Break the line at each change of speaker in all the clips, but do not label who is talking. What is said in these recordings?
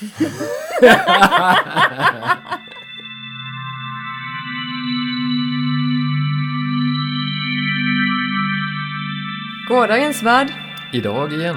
Gårdagens värld.
Idag igen.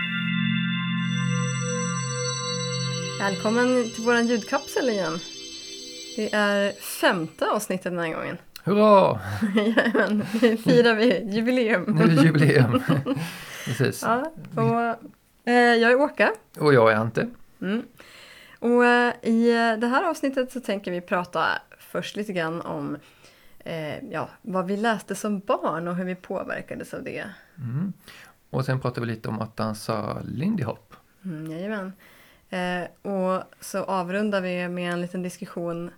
Välkommen till våran ljudkapsel igen. Det är 5:e avsnittet den här gången.
Hurra!
Jajamän, nu firar vi jubileum.
Nu är det jubileum. Precis.
Ja, och jag är Åka.
Och jag är Ante.
Och i det här avsnittet så tänker vi prata först lite grann om vad vi läste som barn och hur vi påverkades av det.
Och sen pratar vi lite om att dansa Lindy Hop.
Jajamän. Och så avrundar vi med en liten diskussion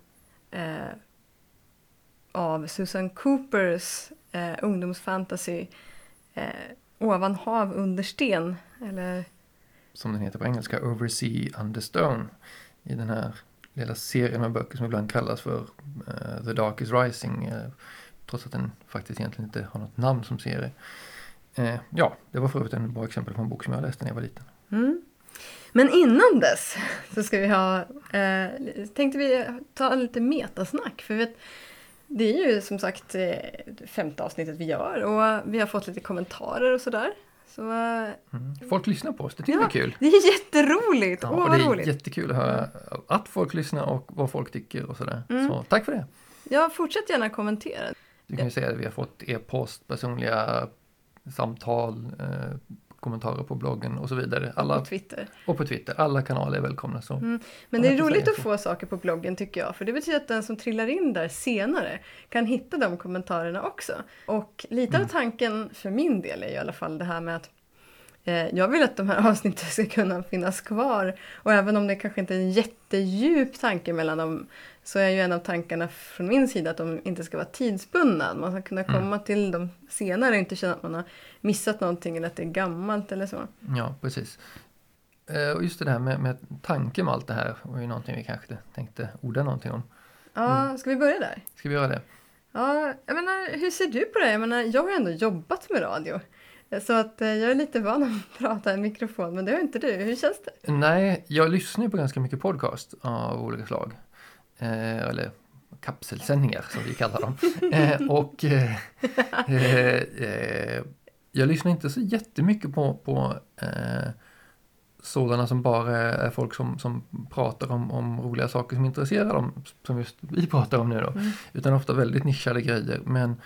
av Susan Coopers ungdomsfantasy Ovan hav under sten, eller
Som den heter på engelska, Over Sea Under Stone. I den här lilla serien med böcker som ibland kallas för The Dark is Rising. Trots att den faktiskt egentligen inte har något namn som serie. Det var för övrigt en bra exempel på en bok som jag läste när jag var liten.
Men innan dess så ska vi tänkte vi ta lite metasnack, för det är ju som sagt 5:e avsnittet vi gör och vi har fått lite kommentarer och sådär. Så,
Folk lyssnar på oss, det tycker jag är kul.
Det är jätteroligt,
Och det är
roligt.
jättekul att höra att folk lyssnar och vad folk tycker och sådär. Så tack för det.
Ja, fortsätt gärna kommentera.
Du kan ju säga att vi har fått e-post, personliga samtal, kommentarer på bloggen och så vidare.
På Twitter.
Och på Twitter. Alla kanaler är välkomna. Så.
Men det är roligt att få saker på bloggen, tycker jag. För det betyder att den som trillar in där senare kan hitta de kommentarerna också. Och lite av tanken för min del är i alla fall det här med att jag vill att de här avsnitten ska kunna finnas kvar. Och även om det kanske inte är en jättedjup tanke mellan dem, så är ju en av tankarna från min sida att de inte ska vara tidsbundna. Man ska kunna komma till dem senare och inte känna att man har missat någonting eller att det är gammalt eller så.
Ja, precis. Och just det här med tanke med allt det här var ju någonting vi kanske tänkte orda någonting om.
Ja, ska vi börja där?
Ska vi göra det?
Ja, jag menar, hur ser du på det? Jag har ju ändå jobbat med radio. Så att jag är lite van att prata i en mikrofon, men det har inte du. Hur känns det?
Nej, jag lyssnar på ganska mycket podcast av olika slag. Eller kapselsändningar som vi kallar dem. Jag lyssnar inte så jättemycket på sådana som bara är folk som pratar om roliga saker som intresserar dem, som just vi pratar om nu då. Utan ofta väldigt nischade grejer. Men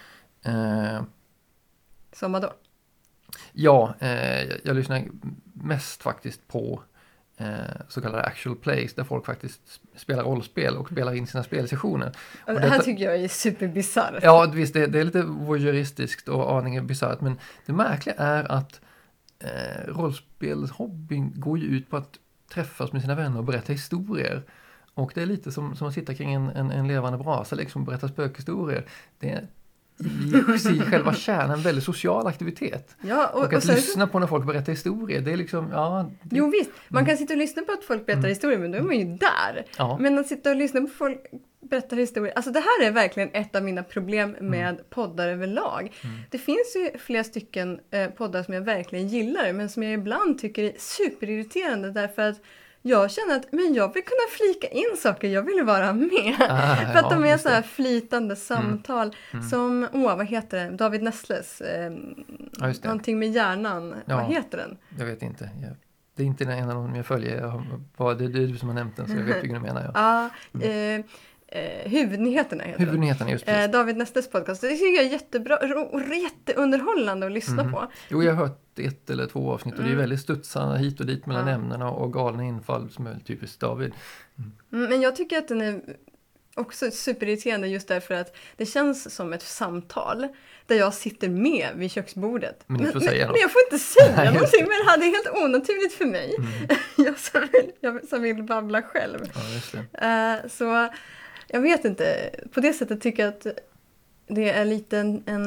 Som vadå?
Ja, jag lyssnar mest faktiskt på så kallade actual plays där folk faktiskt spelar rollspel och spelar in sina spelsessioner.
Och det här tycker jag är superbisarrt.
Ja, visst, det är lite voyeuristiskt och aningen bisarrt, men det märkliga är att rollspelshobbyn går ju ut på att träffas med sina vänner och berätta historier. Och det är lite som att sitta kring en levande brasa, liksom berätta spökhistorier. Det är i själva kärnan en väldigt social aktivitet.
Ja,
och att lyssna på när folk berättar historier, det är liksom,
Jo visst, man kan sitta och lyssna på att folk berättar historier, men då är man ju där.
Ja.
Men att sitta och lyssna på folk berättar historier, alltså det här är verkligen ett av mina problem med poddar överlag. Det finns ju flera stycken poddar som jag verkligen gillar, men som jag ibland tycker är superirriterande, därför att jag känner att jag vill kunna flika in saker, jag vill vara med. För att de är så här flytande samtal som, vad heter det? David Nessles, någonting med hjärnan.
Ja,
vad heter den?
Jag vet inte. Det är inte en av dem jag följer. Det är du som har nämnt den, så jag vet vilken du menar.
Ja. Huvudnyheterna heter
Huvudnyheterna, just precis.
David Nestes podcast. Det tycker jag är jättebra och jätteunderhållande att lyssna på.
Jo, jag har hört 1 eller 2 avsnitt och det är väldigt studsande hit och dit mellan ämnena och galna infall som är typiskt David.
Men jag tycker att den är också superirriterande just därför att det känns som ett samtal där jag sitter med vid köksbordet.
Men jag
får inte säga någonting, men det är helt onaturligt för mig. Jag som vill babbla själv.
Ja, just det.
Så jag vet inte, på det sättet tycker jag att det är lite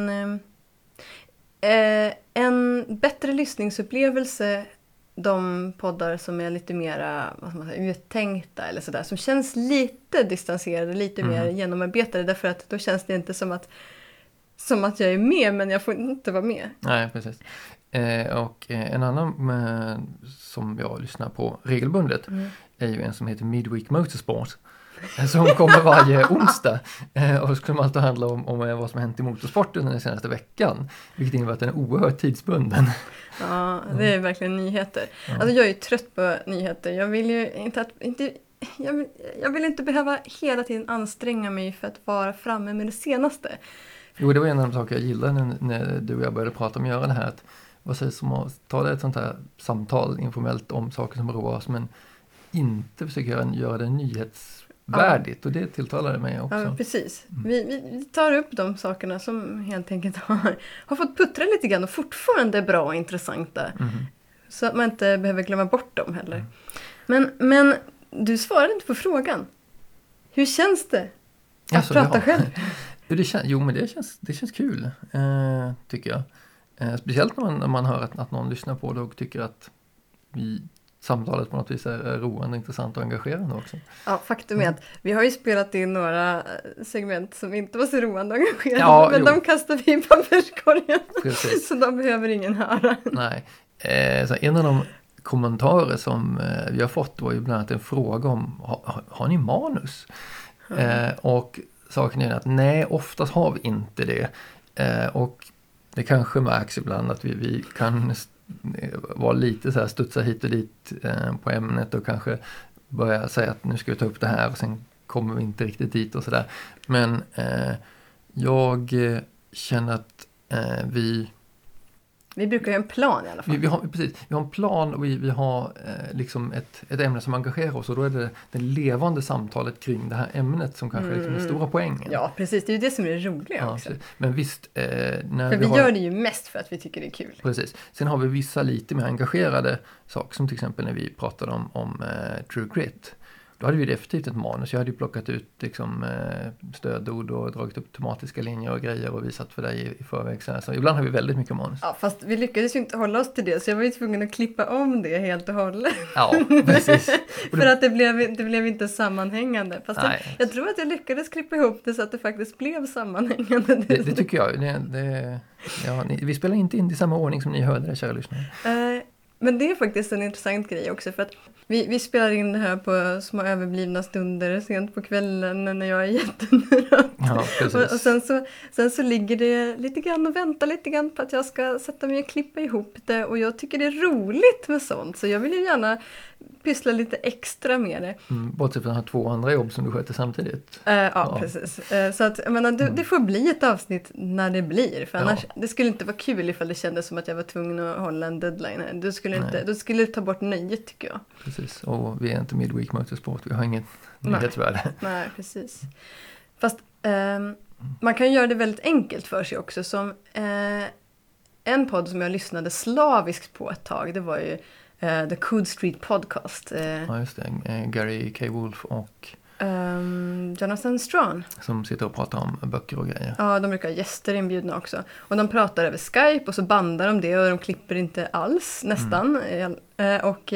en bättre lyssningsupplevelse, de poddar som är lite mera uttänkta eller sådär, som känns lite distanserade, lite mer genomarbetade, därför att då känns det inte som att jag är med, men jag får inte vara med.
Nej, precis. Och en annan som jag lyssnar på regelbundet är ju en som heter Midweek Motorsport. Som kommer varje onsdag. Och så skulle man alltid handla om vad som har hänt i motorsporten den senaste veckan. Vilket innebär att den är oerhört tidsbunden.
Ja, det är verkligen nyheter. Ja. Alltså jag är ju trött på nyheter. Jag vill ju jag vill inte behöva hela tiden anstränga mig för att vara framme med det senaste.
Jo, det var en av de saker jag gillade när du och jag började prata om att göra det här. Att, vad sägs om att ta det ett sånt här samtal informellt om saker som roar oss, men inte försöka göra det nyhetsvärdigt. Och det tilltalade mig också.
Ja, precis. Vi tar upp de sakerna som helt enkelt har fått puttra lite grann och fortfarande är bra och intressanta. Så att man inte behöver glömma bort dem heller. Men du svarade inte på frågan. Hur känns det att prata själv?
Men det känns kul, tycker jag. Speciellt när man hör att någon lyssnar på det och tycker att samtalet på något vis är roande, intressant och engagerande också. Ja,
faktum är att vi har ju spelat in några segment som inte var så roande och engagerande, men de kastar vi i papperskorgen. Så de behöver ingen höra.
Nej. Så en av de kommentarer som vi har fått var ju bland annat en fråga om har ni manus? Och saken är att nej, oftast har vi inte det. Och det kanske märks ibland att vi kan vara lite så här studsa hit och dit på ämnet och kanske börja säga att nu ska vi ta upp det här och sen kommer vi inte riktigt dit och sådär. Men jag känner att
vi brukar ha en plan i alla fall.
Vi har en plan och vi har liksom ett ämne som engagerar oss, och då är det levande samtalet kring det här ämnet som kanske är liksom den stora poängen.
Ja, precis. Det är ju det som är det roliga också.
Precis. Men visst...
för vi gör det ju mest för att vi tycker det är kul.
Precis. Sen har vi vissa lite mer engagerade saker, som till exempel när vi pratade om True Grit. Då hade vi definitivt ett manus. Jag hade ju plockat ut liksom, stödord och dragit upp tematiska linjer och grejer och visat för dig i förväg. Så ibland har vi väldigt mycket manus.
Ja, fast vi lyckades ju inte hålla oss till det, så jag var ju tvungen att klippa om det helt och hållet.
Ja, precis.
För att det blev inte sammanhängande. Fast jag tror att jag lyckades klippa ihop det så att det faktiskt blev sammanhängande.
Det tycker jag. Vi spelar inte in i samma ordning som ni hörde det, kära lyssnare.
Men det är faktiskt en intressant grej också, för att vi spelar in det här på små överblivna stunder sent på kvällen när jag är jättenöjd.
Ja, precis.
Och sen så ligger det lite grann och väntar lite grann på att jag ska sätta mig och klippa ihop det, och jag tycker det är roligt med sånt, så jag vill ju gärna pyssla lite extra med det.
Bortsett från 2 andra jobb som du sköter samtidigt.
Ja, precis. Så att, jag menar, det får bli ett avsnitt när det blir. För annars, det skulle inte vara kul ifall det kändes som att jag var tvungen att hålla en deadline. Då skulle det ta bort nöjet, tycker jag.
Precis, och vi är inte Midweek Motorsport. Vi har inget nyhetsvärde.
Nej, precis. Fast man kan göra det väldigt enkelt för sig också. Som en podd som jag lyssnade slaviskt på ett tag, det var ju The Cood Street Podcast.
Ja, just det. Gary K. Wolf och
Jonathan Strahan.
Som sitter och pratar om böcker och grejer.
Ja, de brukar ha gäster inbjudna också. Och de pratar över Skype och så bandar de det och de klipper inte alls, nästan. Och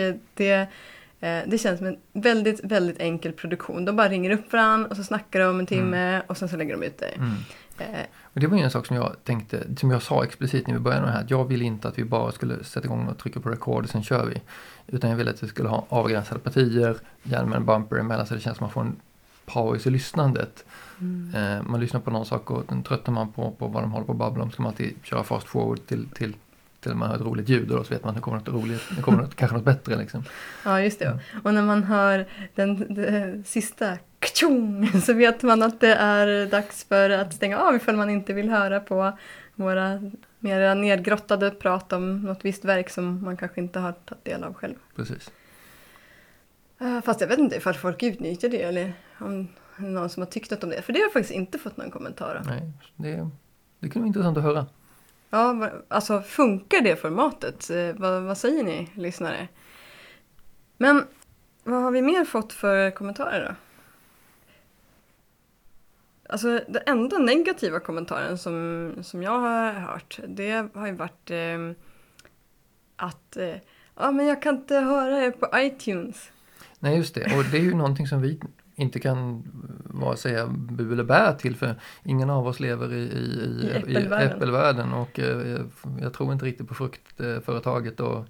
det känns som en väldigt, väldigt enkel produktion. De bara ringer upp varandra och så snackar de en timme och sen så lägger de ut det.
Och det var ju en sak som jag tänkte, som jag sa explicit när vi började med det här, att jag ville inte att vi bara skulle sätta igång och trycka på record och sen kör vi. Utan jag ville att vi skulle ha avgränsade partier, gärna med en bumper emellan, så det känns som att man får en paus i lyssnandet. Man lyssnar på någon sak och den tröttar man på vad de håller på att babbla om, så ska man alltid köra fast forward till man hör ett roligt ljud, och då så vet man att det kommer något roligt, det kommer kanske något bättre liksom.
Ja, just det. Och när man hör den sista kachung, så vet man att det är dags för att stänga av ifall man inte vill höra på våra mer nedgrottade prat om något visst verk som man kanske inte har tagit del av själv.
Precis.
Fast jag vet inte ifall folk utnyttjar det, eller om någon som har tyckt något om det. För det har jag faktiskt inte fått någon kommentar.
Nej, det kan vara intressant att höra.
Ja, alltså funkar det formatet? Vad säger ni, lyssnare? Men vad har vi mer fått för kommentarer då? Alltså den enda negativa kommentaren som jag har hört, det har ju varit att men jag kan inte höra er på iTunes.
Nej, just det. Och det är ju någonting som vi inte kan säga bu eller bä till, för ingen av oss lever i äppelvärlden, och jag tror inte riktigt på fruktföretaget, och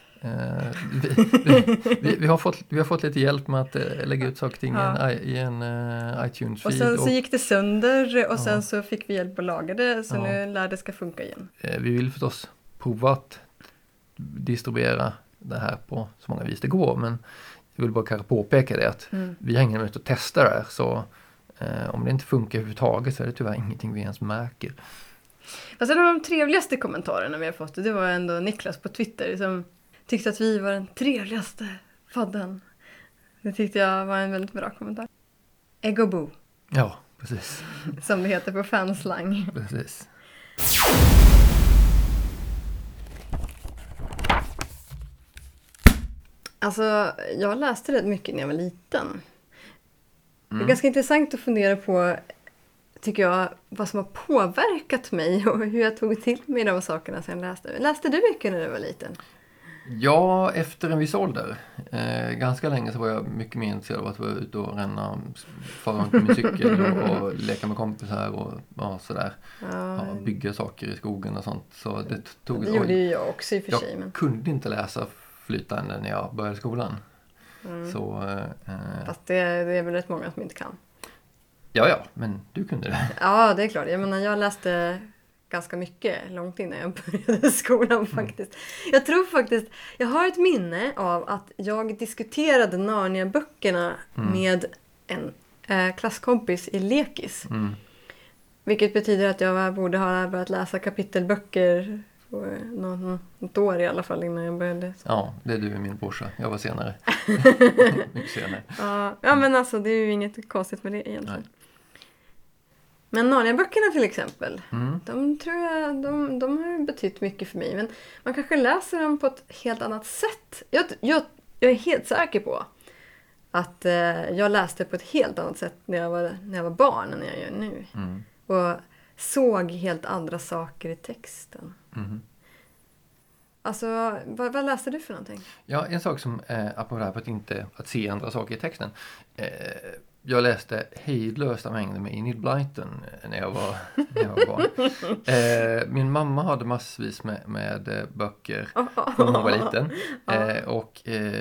vi har fått lite hjälp med att lägga ut saker och ting i en iTunes-feed.
Och sen så gick det sönder, och sen så fick vi hjälp att laga det, så nu lär det ska funka igen.
Vi vill förstås prova att distribuera det här på så många vis det går, men jag vill bara kanske påpeka det att vi har ingen möjlighet att testa det här, så om det inte funkar överhuvudtaget så är det tyvärr ingenting vi ens märker.
Fast en av de trevligaste kommentarerna vi har fått, det var ändå Niklas på Twitter som tyckte att vi var den trevligaste podden. Det tyckte jag var en väldigt bra kommentar. Eggobo.
Ja, precis.
Som det heter på fanslang.
Precis.
Alltså, jag läste rätt mycket när jag var liten. Det är ganska intressant att fundera på, tycker jag, vad som har påverkat mig och hur jag tog till mig de sakerna sen jag läste. Läste du mycket när du var liten?
Ja, efter en viss ålder. Ganska länge så var jag mycket mer intresserad av att vara ute och fara runt med min cykel och leka med kompisar och sådär. Ja, bygga saker i skogen och sånt. Så det
gjorde ju jag också i och för sig.
Jag kunde inte läsa flytande när jag började skolan. Så,
fast det är väl rätt många som inte kan.
Ja, men du kunde det.
Ja, det är klart. Jag menar, jag läste ganska mycket långt innan jag började skolan faktiskt. Jag tror faktiskt, jag har ett minne av att jag diskuterade Narnia-böckerna med en klasskompis i lekis. Vilket betyder att jag borde ha börjat läsa kapitelböcker något år i alla fall innan jag började.
Ja, det är du i min brorsa. Jag var senare. Mycket senare.
Ja, men alltså det är ju inget konstigt med det egentligen. Nej. Men Narnia-böckerna till exempel, de tror jag, de har betytt mycket för mig. Men man kanske läser dem på ett helt annat sätt. Jag är helt säker på att jag läste på ett helt annat sätt när jag var barn än jag gör nu. Och såg helt andra saker i texten. Alltså, vad läste du för någonting?
Ja, en sak som apropå det här på att se andra saker i texten. Jag läste hejdlösa mängder med Enid Blyton när jag var barn. Min mamma hade massvis med böcker från hon var liten. Och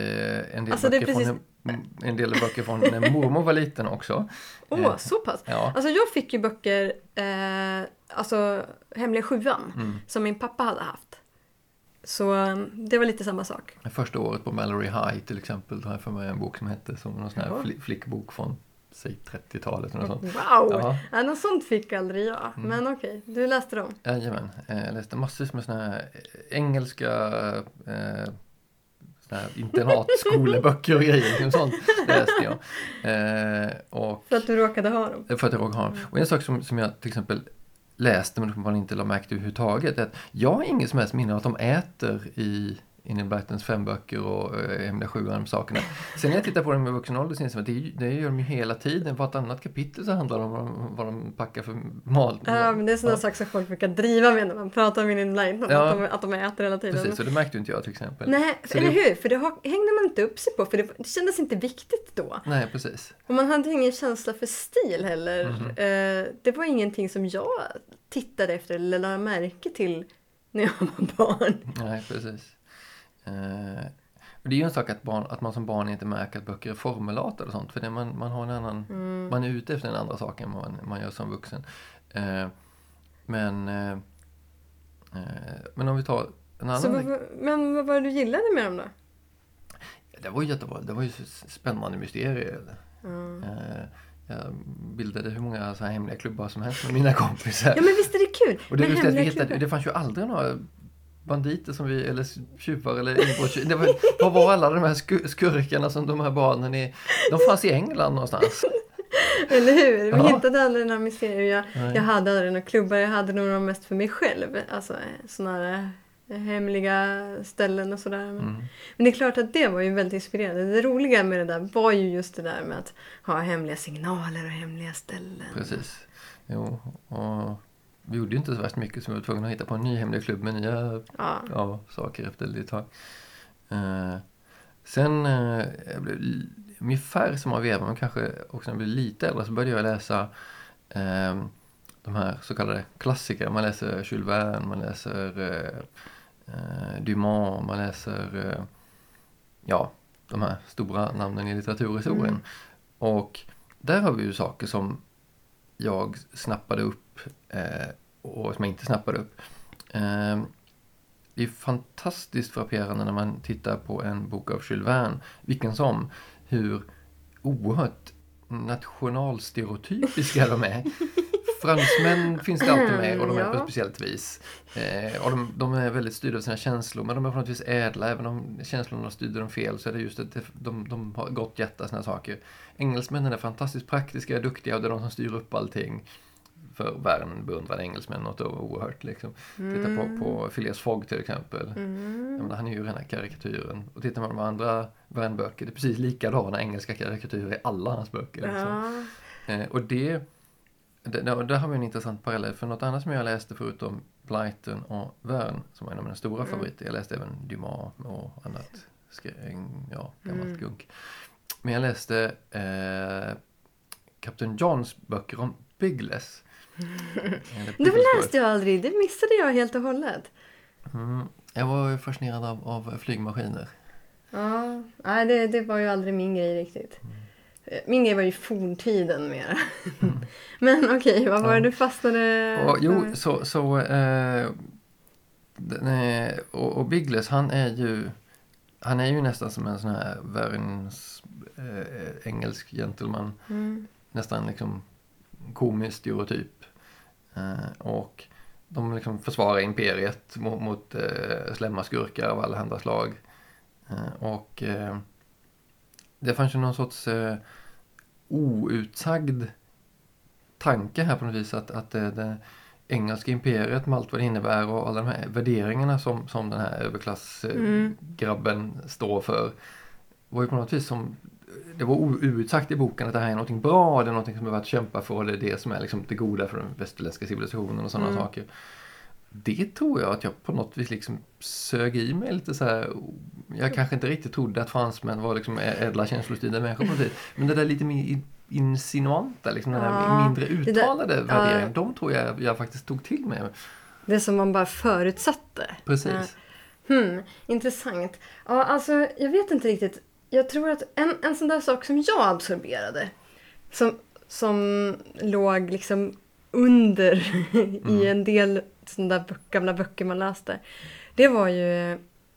en del böcker från när mormor var liten också.
Så pass. Ja. Alltså jag fick ju böcker, alltså Hemliga Sjuan, som min pappa hade haft. Så det var lite samma sak.
Första året på Mallory High till exempel, då har jag för mig en bok som hette som någon sån här flickbok från säg 30-talet eller något sånt.
Wow! Ja, något sånt fick aldrig jag. Men okej, du läste dem.
Jajamän, jag läste massor med såna här engelska såna här internatskoleböcker och grejer och sånt läste jag.
För att du råkade ha dem?
För att jag råkade ha dem. Och en sak som jag till exempel läste men man inte la märke till överhuvudtaget är att jag har ingen som helst minne av att de äter i Enid Blytons 5 böcker och Hemliga Sjuan sakerna. Sen när jag tittar på dem med vuxen ålder syns det gör de ju hela tiden. På ett annat kapitel så handlar det om vad de packar för mat.
Ja, men det är sådana saker som folk brukar driva med när man pratar med Enid Blyton. Att de äter hela tiden.
Precis, och det märkte inte jag till exempel.
Nej, eller hur? För det hängde man inte upp sig på. För det kändes inte viktigt då.
Nej, precis.
Och man hade ingen känsla för stil heller. Det var ingenting som jag tittade efter eller lade märke till när jag var barn.
Nej, precis. Det är ju en sak att man som barn inte märker att böcker är formulat och sånt. För det man har en annan, man är ute efter en andra sak än man gör som vuxen. Men om vi tar en annan...
Men vad var det du gillade med dem då?
Det var ju jättebra. Det var ju spännande mysterier. Jag bildade hur många så här hemliga klubbar som helst med mina kompisar.
Ja, men visst är det kul.
Och det är just att det fanns ju aldrig några banditer som eller tjuvar eller inbrott. Vad var alla de här skurkarna som de här barnen de fanns i England någonstans.
Eller hur? Vi hittade aldrig några mysterier. Jag hade aldrig några klubbar. Jag hade nog de mest för mig själv. Alltså sådana här hemliga ställen och sådär. Men det är klart att det var ju väldigt inspirerande. Det roliga med det där var ju just det där med att ha hemliga signaler och hemliga ställen.
Precis. Jo, och vi gjorde ju inte så värst mycket som vi var tvungna att hitta på en ny hemlig klubb med nya saker efter ett tag. Sen jag blev ungefär samma veva, men kanske också när jag blev lite äldre, så började jag läsa de här så kallade klassiker. Man läser Jules Verne, man läser Dumas, man läser de här stora namnen i litteraturhistorien. Och där har vi ju saker som jag snappade upp och som jag inte snappade upp. Det är fantastiskt frapperande när man tittar på en bok av Jules Verne, vilken som, hur oerhört nationalstereotypiska de är. Fransmän finns det alltid med, och de är på ett speciellt vis. Och de är väldigt styrda av sina känslor, men de är på något vis ädla. Även om känslorna styr dem fel, så är det just att de har gott hjärta, såna saker. Engelsmännen är fantastiskt praktiska, duktiga, och det är de som styr upp allting. För världen beundrar engelsmän något oerhört. Liksom. Titta på Phileas Fogg till exempel. Han är ju rena karikatyren. Och tittar man på de andra Verne-böcker, det är precis likadana engelska karikatyrer i alla hans böcker. Liksom. Och där har vi en intressant parallell. För något annat som jag läste förutom Blyton och Verne, som var en av mina stora favoriter. Jag läste även Dumas och annat gammalt gunk. Men jag läste Captain Johns böcker om Biggles.
Det läste jag aldrig, det missade jag helt och hållet.
Jag var fascinerad av flygmaskiner.
Ja, nej, det var ju aldrig min grej riktigt. Min grej var ju forntiden mer. Men okej, vad var det du fastnade?
Och Biggles, han är ju nästan som en sån här världens engelsk gentleman. Nästan liksom komisk stereotyp. Och de liksom försvarar imperiet mot slämma skurkar av alla andra slag. Och det fanns ju någon sorts outsagd tanke här på något vis, att det engelska imperiet med allt vad det innebär och alla de här värderingarna som den här överklassgrabben står för, var ju på något vis som det var outsagt i boken, att det här är någonting bra, det är någonting som är värt att kämpa för, och det är det som är liksom det goda för den västerländska civilisationen och sådana saker. Det tror jag att jag på något vis liksom sög i mig lite så här. Jag kanske inte riktigt trodde att fransmän var liksom ädla känslostyrda människor på något vis. Men det där lite mer insinuanta, liksom den där mindre uttalade värderingen, de tror jag faktiskt tog till mig.
Det som man bara förutsatte.
Precis.
Intressant. Ja, alltså jag vet inte riktigt. Jag tror att en sån där sak som jag absorberade, som låg liksom under i en del sådana där gamla böcker man läste, det var ju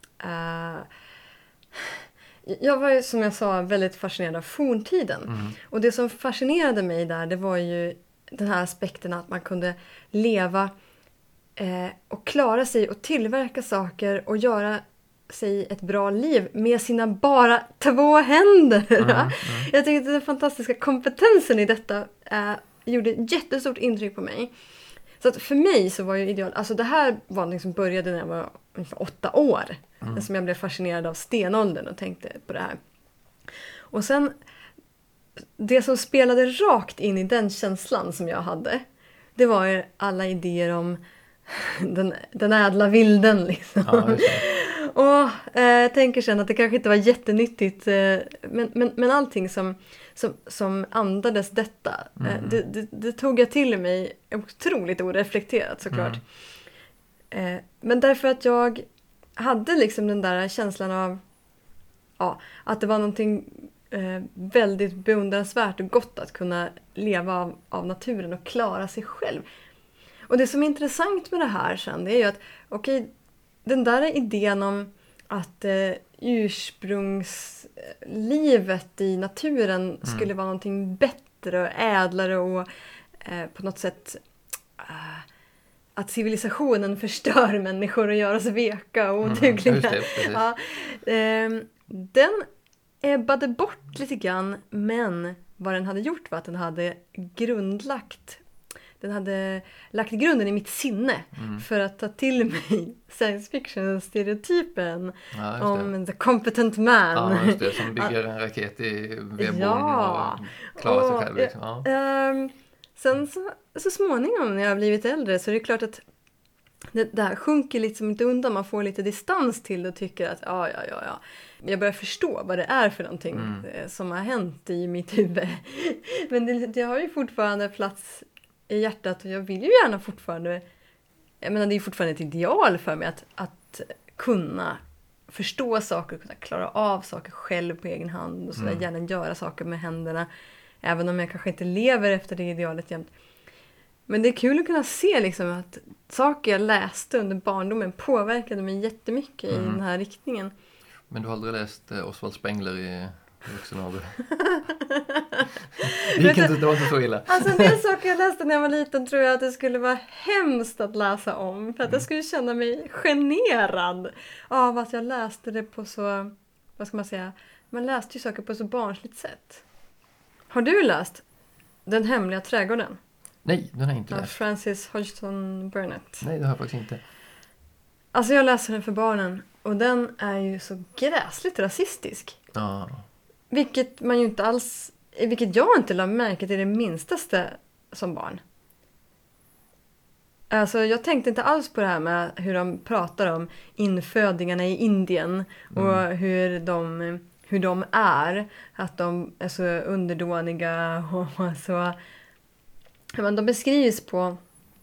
jag var ju, som jag sa, väldigt fascinerad av forntiden. Och det som fascinerade mig där, det var ju den här aspekten att man kunde leva och klara sig och tillverka saker och göra sig ett bra liv med sina bara 2 händer. Jag tyckte den fantastiska kompetensen i detta gjorde ett jättestort intryck på mig. Så att för mig så var ju ideal, alltså det här var något som började när jag var ungefär 8 år. Som jag blev fascinerad av stenåldern och tänkte på det här. Och sen, det som spelade rakt in i den känslan som jag hade, det var ju alla idéer om den ädla vilden liksom. Ja, och jag tänker sen att det kanske inte var jättenyttigt, men allting som andades detta, det tog jag till mig otroligt oreflekterat såklart. Men därför att jag hade liksom den där känslan av att det var någonting väldigt beundransvärt och gott att kunna leva av naturen och klara sig själv. Och det som är intressant med det här sen, det är ju att den där idén om att ursprungslivet i naturen skulle vara någonting bättre och ädlare och på något sätt att civilisationen förstör människor och gör oss veka och odugliga. Den ebbade bort lite grann, men vad den hade gjort var att den hade lagt grunden i mitt sinne för att ta till mig science fiction-stereotypen om the competent man.
Ja, just det, som bygger en raket i vedboden och klarar sig själv. Liksom.
Sen så småningom när jag har blivit äldre så är det klart att det där sjunker liksom inte undan. Man får lite distans till det och tycker att ja. Jag börjar förstå vad det är för någonting som har hänt i mitt huvud. Men det har ju fortfarande plats i hjärtat och jag vill ju gärna fortfarande... Jag menar, det är fortfarande ett ideal för mig att kunna förstå saker, kunna klara av saker själv på egen hand och sådär, gärna göra saker med händerna. Även om jag kanske inte lever efter det idealet jämt. Men det är kul att kunna se liksom att saker jag läste under barndomen påverkade mig jättemycket i den här riktningen.
Men du har aldrig läst Oswald Spengler i vuxen ålder? Det var inte så illa.
Alltså en del saker jag läste när jag var liten tror jag att det skulle vara hemskt att läsa om. För att jag skulle känna mig generad av att jag läste det på så, vad ska man säga, man läste ju saker på så barnsligt sätt. Har du läst Den hemliga trädgården?
Nej, den har jag inte
Av
läst.
Frances Hodgson Burnett.
Nej, det har jag faktiskt inte.
Alltså jag läser den för barnen och den är ju så gräsligt rasistisk.
Ja.
Vilket man ju inte alls, vilket jag inte lade märke till det minstaste som barn. Alltså jag tänkte inte alls på det här med hur de pratar om infödingarna i Indien och hur de är. Att de är så underdåniga och så. Men de beskrivs på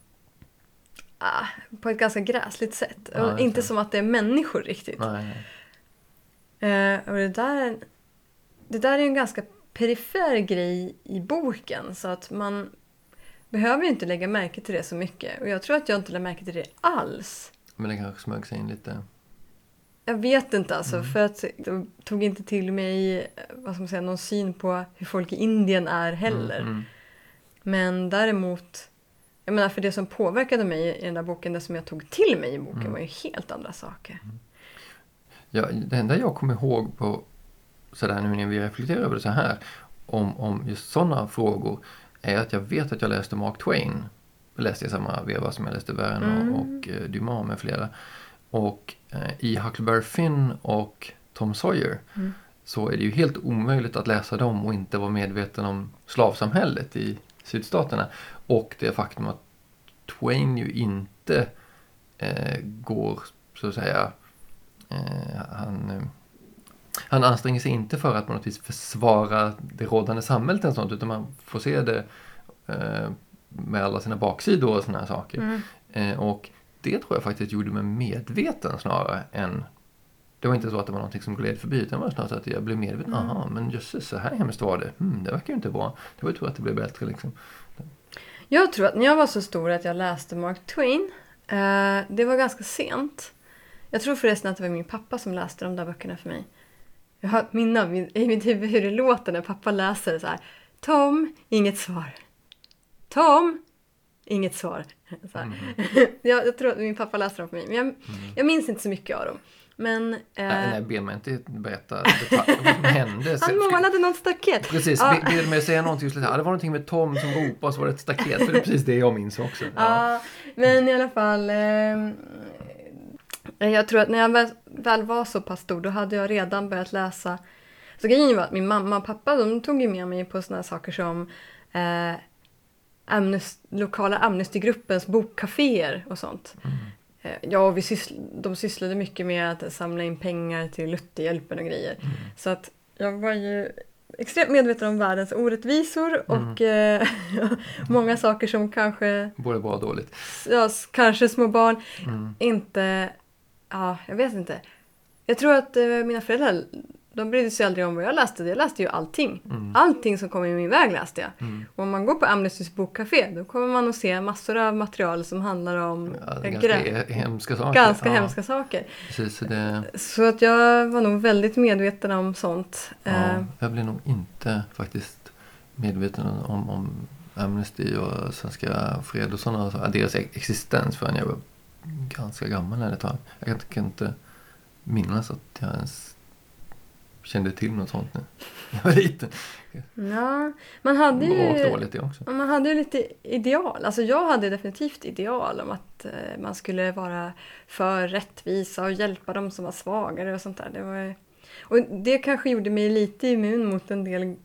ett ganska gräsligt sätt.
Ja,
och inte som att det är människor riktigt.
Nej.
Och det där är en ganska perifer grej i boken. Så att man behöver ju inte lägga märke till det så mycket. Och jag tror att jag inte lägger märke till det alls.
Men det kanske smög sig in lite.
Jag vet inte alltså. För att de tog inte till mig vad ska man säga, någon syn på hur folk i Indien är heller. Men däremot, jag menar för det som påverkade mig i den där boken, det som jag tog till mig i boken var ju helt andra saker.
Ja, det enda jag kommer ihåg på sådär nu när vi reflekterar över det så här om just sådana frågor är att jag vet att jag läste Mark Twain. Jag läste i samma veva som jag läste Verne och Dumas med flera. Och i Huckleberry Finn och Tom Sawyer så är det ju helt omöjligt att läsa dem och inte vara medveten om slavsamhället i sydstaterna. Och det faktum att Twain ju inte går så att säga han anstränger sig inte för att på något vis försvara det rådande samhället och sånt, utan man får se det med alla sina baksidor och såna här saker. Och det tror jag faktiskt gjorde mig medveten snarare än det var inte så att det var någonting som gled förbi, utan det var snarare så att jag blev medveten. Aha, men just så här hemskt var det. Det verkar ju inte bra. Det var ju tur att det blev bättre liksom.
Jag tror att när jag var så stor att jag läste Mark Twain, det var ganska sent. Jag tror förresten att det var min pappa som läste de där böckerna för mig. Jag har minna i mitt huvud hur det låter när pappa läser så här. Tom, inget svar. Tom, inget svar. Så här. Jag tror att min pappa läste dem för mig. Men jag minns inte så mycket av dem. Men,
nej, ber mig inte berätta detaljer vad som hände.
Han målade något staket.
Precis, ber mig säga någonting. Det var någonting med Tom som ropade och så var det ett staket. För det är precis det jag minns också.
Ja, men i alla fall... jag tror att när jag väl var så pass stor, då hade jag redan börjat läsa. Så grejen var att min mamma och pappa, de tog ju med mig på såna här saker som lokala Amnestygruppens bokkaféer och sånt. Ja, och de sysslade mycket med att samla in pengar till Lutherhjälpen och grejer. Så att jag var ju extremt medveten om världens orättvisor och många saker som kanske...
Både bra och dåligt.
Ja, kanske små barn inte... Ja, jag vet inte. Jag tror att mina föräldrar, de brydde sig aldrig om vad jag läste. Jag läste ju allting. Allting som kom i min väg läste jag. Och om man går på Amnestys bokcafé, då kommer man att se massor av material som handlar om
ganska hemska saker.
Hemska saker.
Precis,
så att jag var nog väldigt medveten om sånt.
Ja, jag blev nog inte faktiskt medveten om Amnesty och Svenska Fred och sådana, deras existens förrän jag var ganska gammal eller tag. Jag kan inte minnas att jag ens kände till något sånt när jag var liten.
Ja, man hade ju...
Och dåligt det också.
Man hade ju lite ideal. Alltså jag hade definitivt ideal om att man skulle vara för rättvisa och hjälpa dem som var svagare och sånt där. Och det kanske gjorde mig lite immun mot en del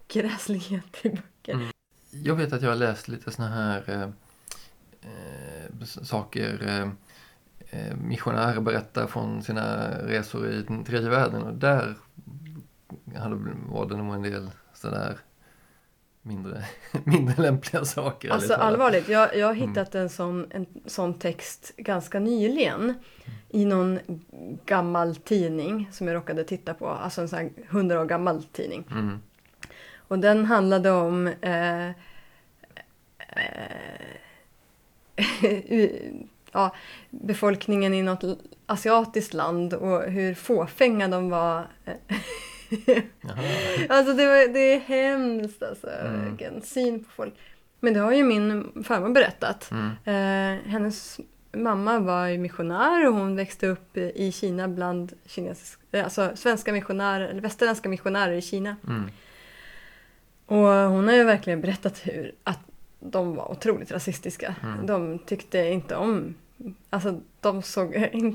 gräslighet i böcker.
Jag vet att jag har läst lite såna här saker missionärer berättar från sina resor i den tredje världen, och där var det nog en del sådär mindre lämpliga saker.
Alltså allvarligt, jag har hittat en sån text ganska nyligen i någon gammal tidning som jag råkade titta på, alltså en sån här 100 år gammal tidning. Och den handlade om befolkningen i något asiatiskt land och hur fåfänga de var. Alltså det är hemskt alltså, vilken syn på folk. Men det har ju min farmor berättat. Hennes mamma var ju missionär och hon växte upp i Kina bland svenska missionärer, eller västerländska missionärer i Kina. Och hon har ju verkligen berättat att de var otroligt rasistiska. De tyckte inte om, alltså de såg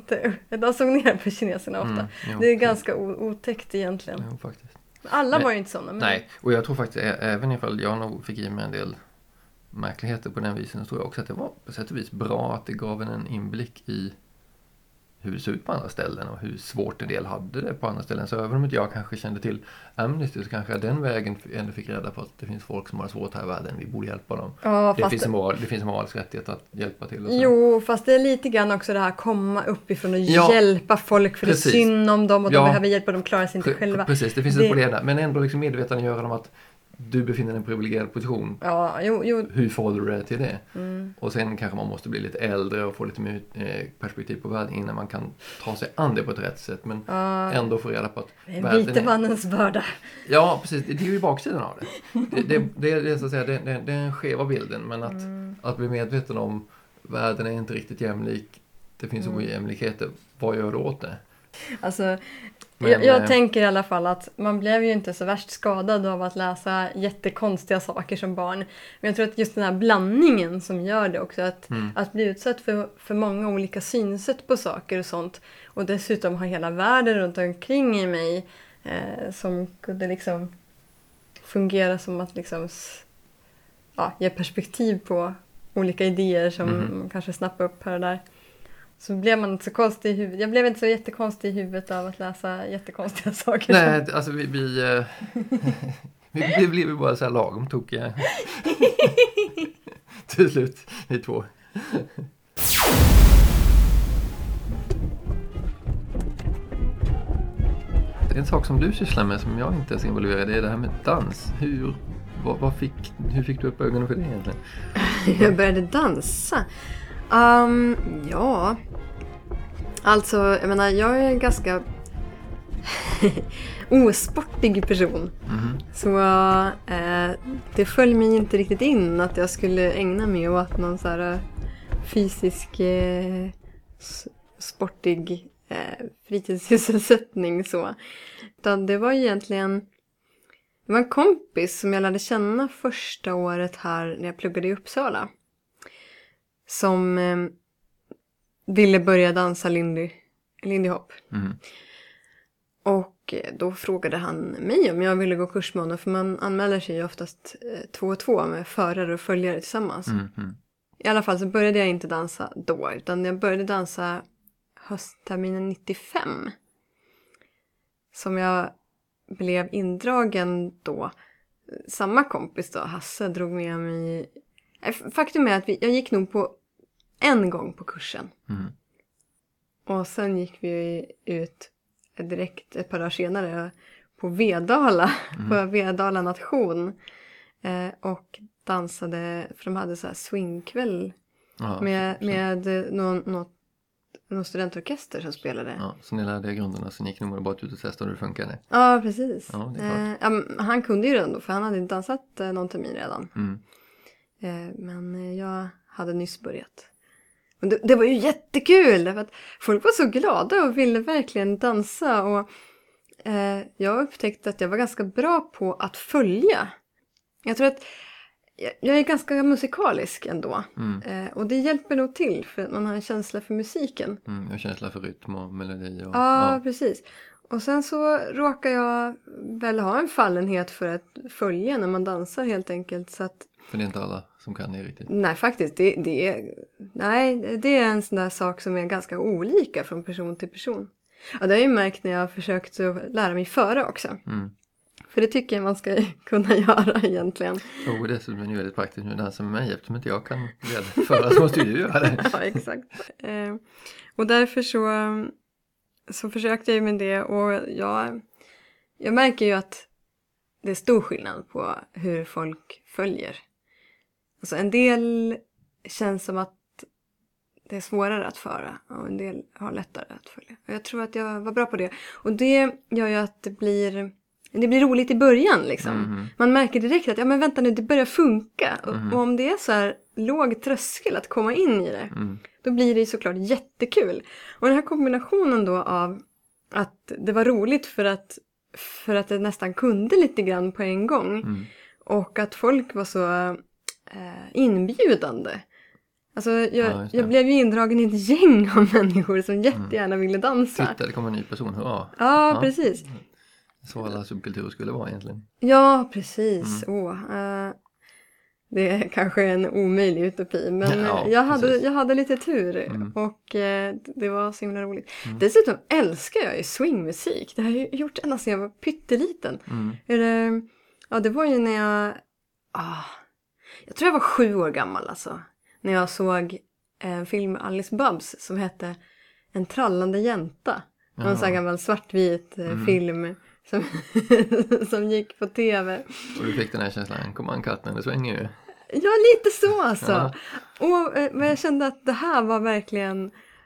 ner på kineserna ofta. Det är ganska otäckt egentligen.
Jo, faktiskt.
Alla var ju inte sådana. Men...
Nej, och jag tror faktiskt, även ifall jag nog fick i mig en del märkligheter på den visen, så tror jag också att det var på sätt och vis bra att det gav en inblick i hur det ser ut på andra ställen och hur svårt en del hade det på andra ställen. Så även om inte jag kanske kände till Amnesty, så kanske jag den vägen ändå fick reda på att det finns folk som har svårt här i världen. Vi borde hjälpa dem.
Ja,
det finns en moralisk rättighet att hjälpa till. Och så.
Jo, fast det är lite grann också det här komma uppifrån och hjälpa folk, för
precis.
Det är synd om dem och de behöver hjälp och de klarar sig inte själva.
Precis, det finns ett problem där. Men ändå liksom medvetandegöra dem att du befinner dig i en privilegierad position.
Ja, jo.
Hur förhåller du dig till det? Och sen kanske man måste bli lite äldre och få lite mer perspektiv på världen innan man kan ta sig an det på ett rätt sätt. Men ändå få reda på att
vita mannens börda.
Ja, precis. Det är ju baksidan av det. Det är så att säga, det är den skeva bilden. Men att bli medveten om världen är inte riktigt jämlik. Det finns ojämlikheter. Vad gör du åt det?
Alltså... Jag tänker i alla fall att man blev ju inte så värst skadad av att läsa jättekonstiga saker som barn. Men jag tror att just den här blandningen som gör det också. Att bli utsatt för många olika synsätt på saker och sånt. Och dessutom ha hela världen runt omkring i mig som kunde liksom fungera som att liksom, ge perspektiv på olika idéer som man kanske snappar upp här och där. Så blev man inte så konstig i huvudet. Jag blev inte så jättekonstig i huvudet av att läsa jättekonstiga saker.
Nej, alltså vi blev bara så här lagom tokiga. Till slut, vi två. Det är en sak som du sysslar med som jag inte är så involverad i. Det är det här med dans. Hur fick du upp ögonen för det egentligen?
Jag började dansa. Ja, alltså jag menar, jag är en ganska osportig person. Så det föll mig inte riktigt in att jag skulle ägna mig åt någon så här fysisk sportig fritidssysselsättning så. Utan det var egentligen en kompis som jag lärde känna första året här när jag pluggade i Uppsala. Som ville börja dansa Lindy Hop. Och då frågade han mig om jag ville gå kurs med honom. För man anmäler sig ju oftast 2 och 2 med förare och följare tillsammans. I alla fall så började jag inte dansa då. Utan jag började dansa höstterminen 95. Som jag blev indragen då. Samma kompis då, Hasse, drog med mig. Faktum är att jag gick nog på en gång på kursen. Och sen gick vi ut direkt ett par dagar senare på Vedala. På Vedala nation. Och dansade, för de hade så här swingkväll. Med någon studentorkester som spelade. Ja,
så ni lärde er grunderna, så ni gick nog bara ut och testade hur det funkade.
Ja, precis.
Ja, det är klart.
Han kunde ju redan då, för han hade dansat någon termin redan. Men jag hade nyss börjat. Och det var ju jättekul, därför att folk var så glada och ville verkligen dansa. Och jag upptäckte att jag var ganska bra på att följa. Jag tror att jag är ganska musikalisk ändå. Och det hjälper nog till, för att man har en känsla för musiken.
En känsla för rytm och melodi.
Ja, precis. Och sen så råkar jag väl ha en fallenhet för att följa när man dansar helt enkelt. Så att,
För det är inte alla som kan det riktigt.
nej, faktiskt. Det är en sån där sak som är ganska olika från person till person. Ja, det har jag ju märkt när jag har försökt att lära mig före också.
Mm.
För det tycker jag man ska kunna göra egentligen.
Och dessutom är det väldigt praktiskt nu dansa med mig eftersom inte jag kan leda föra så måste du göra det.
Ja, exakt. Och därför så försökte jag ju med det och jag märker ju att det är stor skillnad på hur folk följer. Alltså en del känns som att det är svårare att föra och en del har lättare att följa. Och jag tror att jag var bra på det. Och det gör ju att det blir roligt i början liksom.
Mm.
Man märker direkt att, ja men vänta nu, det börjar funka. Och om det är så här låg tröskel att komma in i det, då blir det ju såklart jättekul. Och den här kombinationen då av att det var roligt för att det nästan kunde lite grann på en gång. Och att folk var så inbjudande. Alltså jag blev ju indragen i ett gäng av människor som jättegärna ville dansa.
Titta, det kommer en ny person, hurra.
Ja, precis.
Så alla subkulturer skulle vara egentligen.
Ja, precis. Det är kanske en omöjlig utopi. Men jag hade lite tur. Och det var så himla roligt. Dessutom älskar jag ju swingmusik. Det har jag gjort ända sedan jag var pytteliten. Det var ju när jag tror jag var 7 år gammal alltså. När jag såg en film med Alice Babs som hette En trallande jänta. Det var en sån här gammal svartvit film som gick på tv.
Och du fick den här känslan, kom an katten, det svänger ju.
Ja, lite så alltså. Men jag kände att det här var verkligen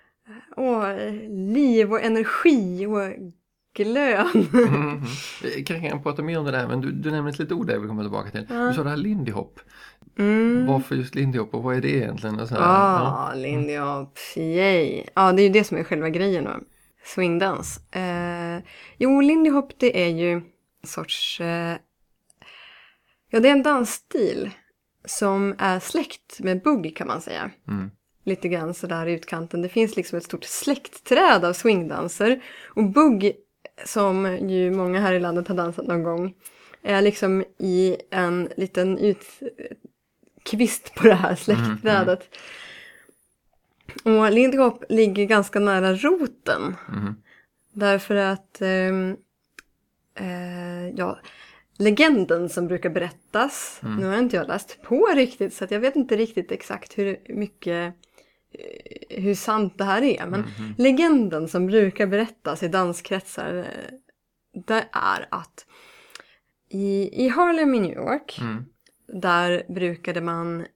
liv och energi och glöd.
Kan jag prata mer om det där, men du nämnde ett litet ord där jag vill komma tillbaka till. Du sa det här Lindy Hop. Varför just Lindy Hop och vad är det egentligen?
Lindy Hop, yay. Ja, det är ju det som är själva grejen då. Swingdans. Lindy Hop det är ju en sorts... det är en dansstil som är släkt med bugg kan man säga. Lite grann sådär i utkanten. Det finns liksom ett stort släktträd av swingdanser. Och bugg, som ju många här i landet har dansat någon gång, är liksom i en liten kvist på det här släktträdet. Och Lindy Hop ligger ganska nära roten. Därför att legenden som brukar berättas, nu har inte jag läst på riktigt så att jag vet inte riktigt exakt hur sant det här är. Men legenden som brukar berättas i danskretsar, det är att i Harlem i New York, där brukade man,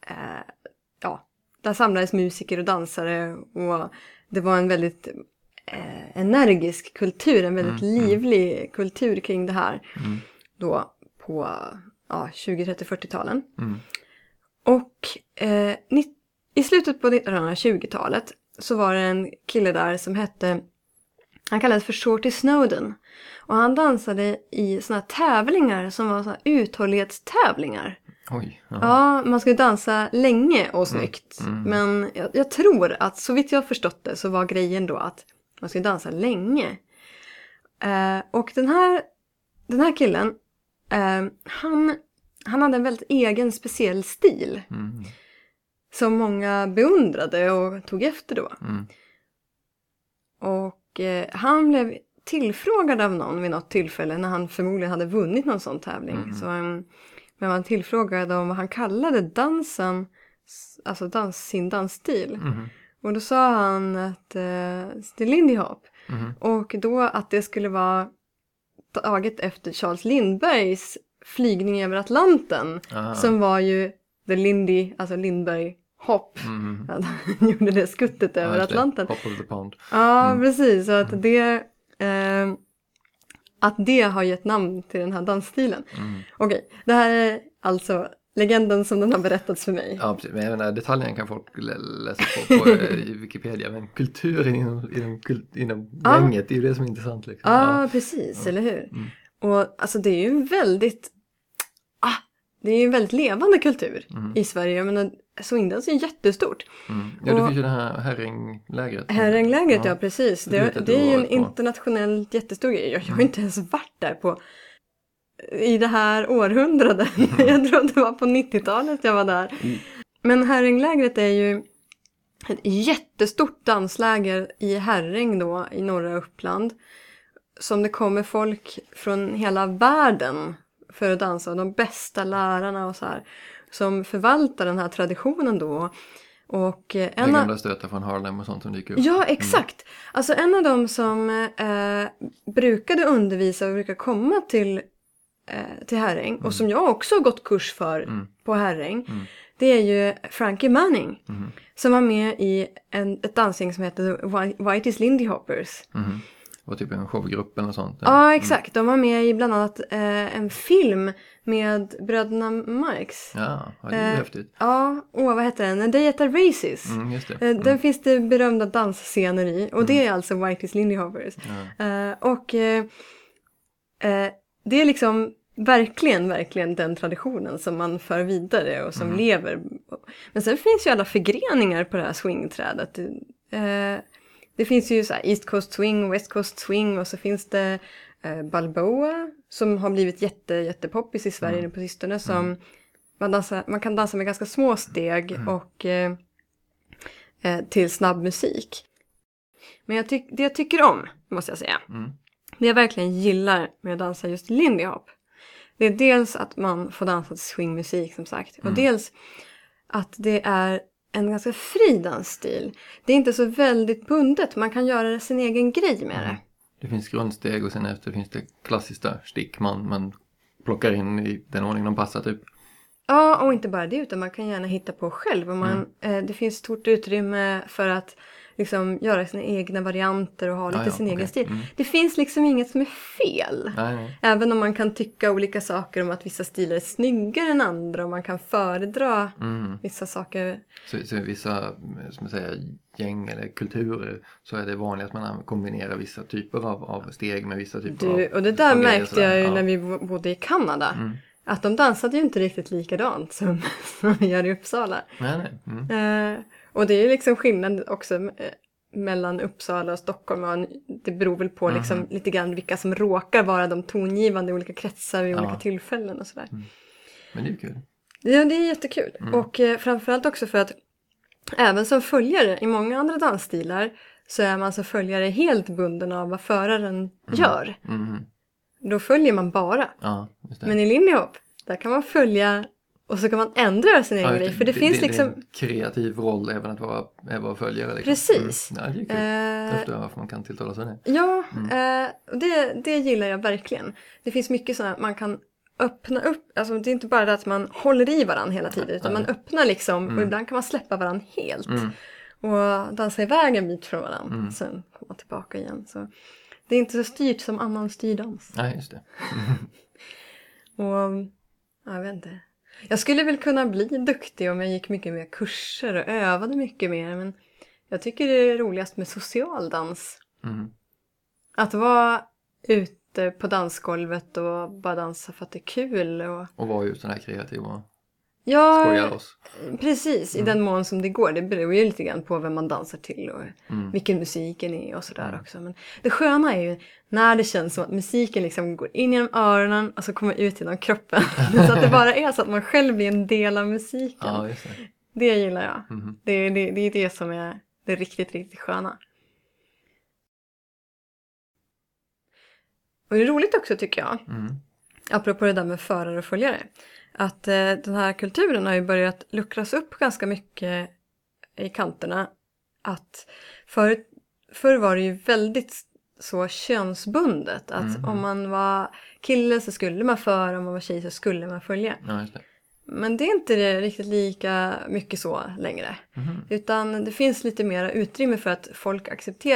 där samlades musiker och dansare och det var en väldigt energisk kultur, en väldigt livlig kultur kring det här då på 20, 30, 40-talen. Och i slutet på 1920-talet så var det en kille där som han kallades för Shorty Snowden. Och han dansade i såna här tävlingar som var såna uthållighetstävlingar.
Oj.
Ja, man skulle dansa länge och snyggt. Men jag tror att så vitt jag har förstått det så var grejen då att man skulle dansa länge. Och den här killen, han hade en väldigt egen speciell stil. Som många beundrade och tog efter då. Och han blev tillfrågad av någon vid något tillfälle när han förmodligen hade vunnit någon sån tävling. Så men man tillfrågade om vad han kallade dansen, alltså sin dansstil. Och då sa han att det är Lindy Hop. Och då att det skulle vara taget efter Charles Lindberghs flygning över Atlanten. Som var ju The Lindy, alltså Lindbergh Hop. Han gjorde det skuttet över Atlanten.
Hop of the pond.
Ja, precis. Så att det har gett namn till den här dansstilen. Okej, det här är alltså legenden som den har berättats för mig.
Ja, precis. Men jag menar, detaljerna kan folk läsa på i Wikipedia. Men kulturen inom gänget är ju det som är intressant. Liksom.
Ja, precis. Eller hur? Och alltså det är ju en väldigt levande kultur i Sverige. Jag menar, swingdans är jättestort.
Ja, det finns ju det här Herränglägret.
Herränglägret, ja precis. Det är ju en
på.
internationellt jättestor grej. Jag har inte ens varit där i det här århundradet. Jag tror det var på 90-talet jag var där. Men Herränglägret är ju ett jättestort dansläger i Herräng då, i norra Uppland. Som det kommer folk från hela världen för att dansa. De bästa lärarna och så här. Som förvaltar den här traditionen då. Och
Det gamla stötar från Harlem och sånt som dyker upp.
Ja, exakt. Alltså en av dem som brukade undervisa och brukar komma till Herräng. Och som jag också har gått kurs för på Herräng. Det är ju Frankie Manning. Som var med i ett dansgäng som heter Whitey's Lindy Hoppers.
Och typ en showgrupp eller något sånt.
Ja, exakt. De var med i bland annat en film med bröderna Marx.
Ja, det är häftigt.
Ja, vad heter den? A Day at the Races.
Just det.
Den finns det berömda dansscener i. Och det är alltså Whitey's Lindy Hoppers. Det är liksom verkligen den traditionen som man för vidare och som lever. Men sen finns ju alla förgreningar på det här swingträdet. Det finns ju så här East Coast Swing, West Coast Swing och så finns det Balboa som har blivit jättepoppis i Sverige nu på sistone. Som man kan dansa med ganska små steg och till snabb musik. Men det jag tycker om, måste jag säga. Det jag verkligen gillar med att dansa just Lindy Hop. Det är dels att man får dansa till swingmusik som sagt. Och dels att det är en ganska fri dansstil. Det är inte så väldigt bundet. Man kan göra sin egen grej med det.
Det finns grundsteg och sen efter finns det klassiska stick man plockar in i den ordning de passar typ.
Ja, och inte bara det utan man kan gärna hitta på själv. Och det finns stort utrymme för att liksom göra sina egna varianter och ha lite sin egen stil. Det finns liksom inget som är fel.
Nej.
Även om man kan tycka olika saker om att vissa stilar är snyggare än andra och man kan föredra vissa saker.
Så vissa som jag säger, gäng eller kulturer så är det vanligt att man kombinerar vissa typer av steg med vissa typer av...
Och det där märkte jag ju när vi bodde i Kanada. Att de dansade ju inte riktigt likadant som vi gör i Uppsala.
Nej.
Och det är ju liksom skillnad också mellan Uppsala och Stockholm. Och det beror väl på liksom lite grann vilka som råkar vara de tongivande i olika kretsar vid olika tillfällen och sådär.
Men det är ju kul.
Ja, det är jättekul. Och framförallt också för att även som följare i många andra dansstilar så är man som följare helt bunden av vad föraren gör. Då följer man bara.
Ja, just det.
Men i Lindy Hop, där kan man följa och så kan man ändra sin egen grej. För det finns liksom...
Det är en kreativ roll även att vara följare. Liksom.
Precis.
Ja, det är kul. Jag förstår varför man kan tilltala sig det.
Ja, det gillar jag verkligen. Det finns mycket sådana man kan öppna upp. Alltså det är inte bara det att man håller i varandra hela tiden. Utan man öppnar liksom och ibland kan man släppa varandra helt. Och dansa iväg en bit från varandra. Sen komma tillbaka igen. Så det är inte så styrt som annan styrdans.
Nej, just det.
Och jag vet inte. Jag skulle väl kunna bli duktig om jag gick mycket mer kurser och övade mycket mer. Men jag tycker det är roligast med social dans. Att vara ute på dansgolvet och bara dansa för att det är kul.
Och vara just den här kreativa.
Ja,
skojar oss.
Precis. I den mån som det går. Det beror ju lite grann på vem man dansar till och vilken musiken är och sådär också. Men det sköna är ju när det känns som att musiken liksom går in genom öronen och så kommer ut genom kroppen. Så att det bara är så att man själv blir en del av musiken.
Ja, just det.
Det gillar jag. Det är det som är det riktigt, riktigt sköna. Och det är roligt också tycker jag. Apropå det där med förare och följare. Att den här kulturen har ju börjat luckras upp ganska mycket i kanterna. Att förr var det ju väldigt så könsbundet. Att om man var kille så skulle man föra, om man var tjej så skulle man följa.
Ja, just det.
Men det är inte riktigt lika mycket så längre. Utan det finns lite mer utrymme för att folk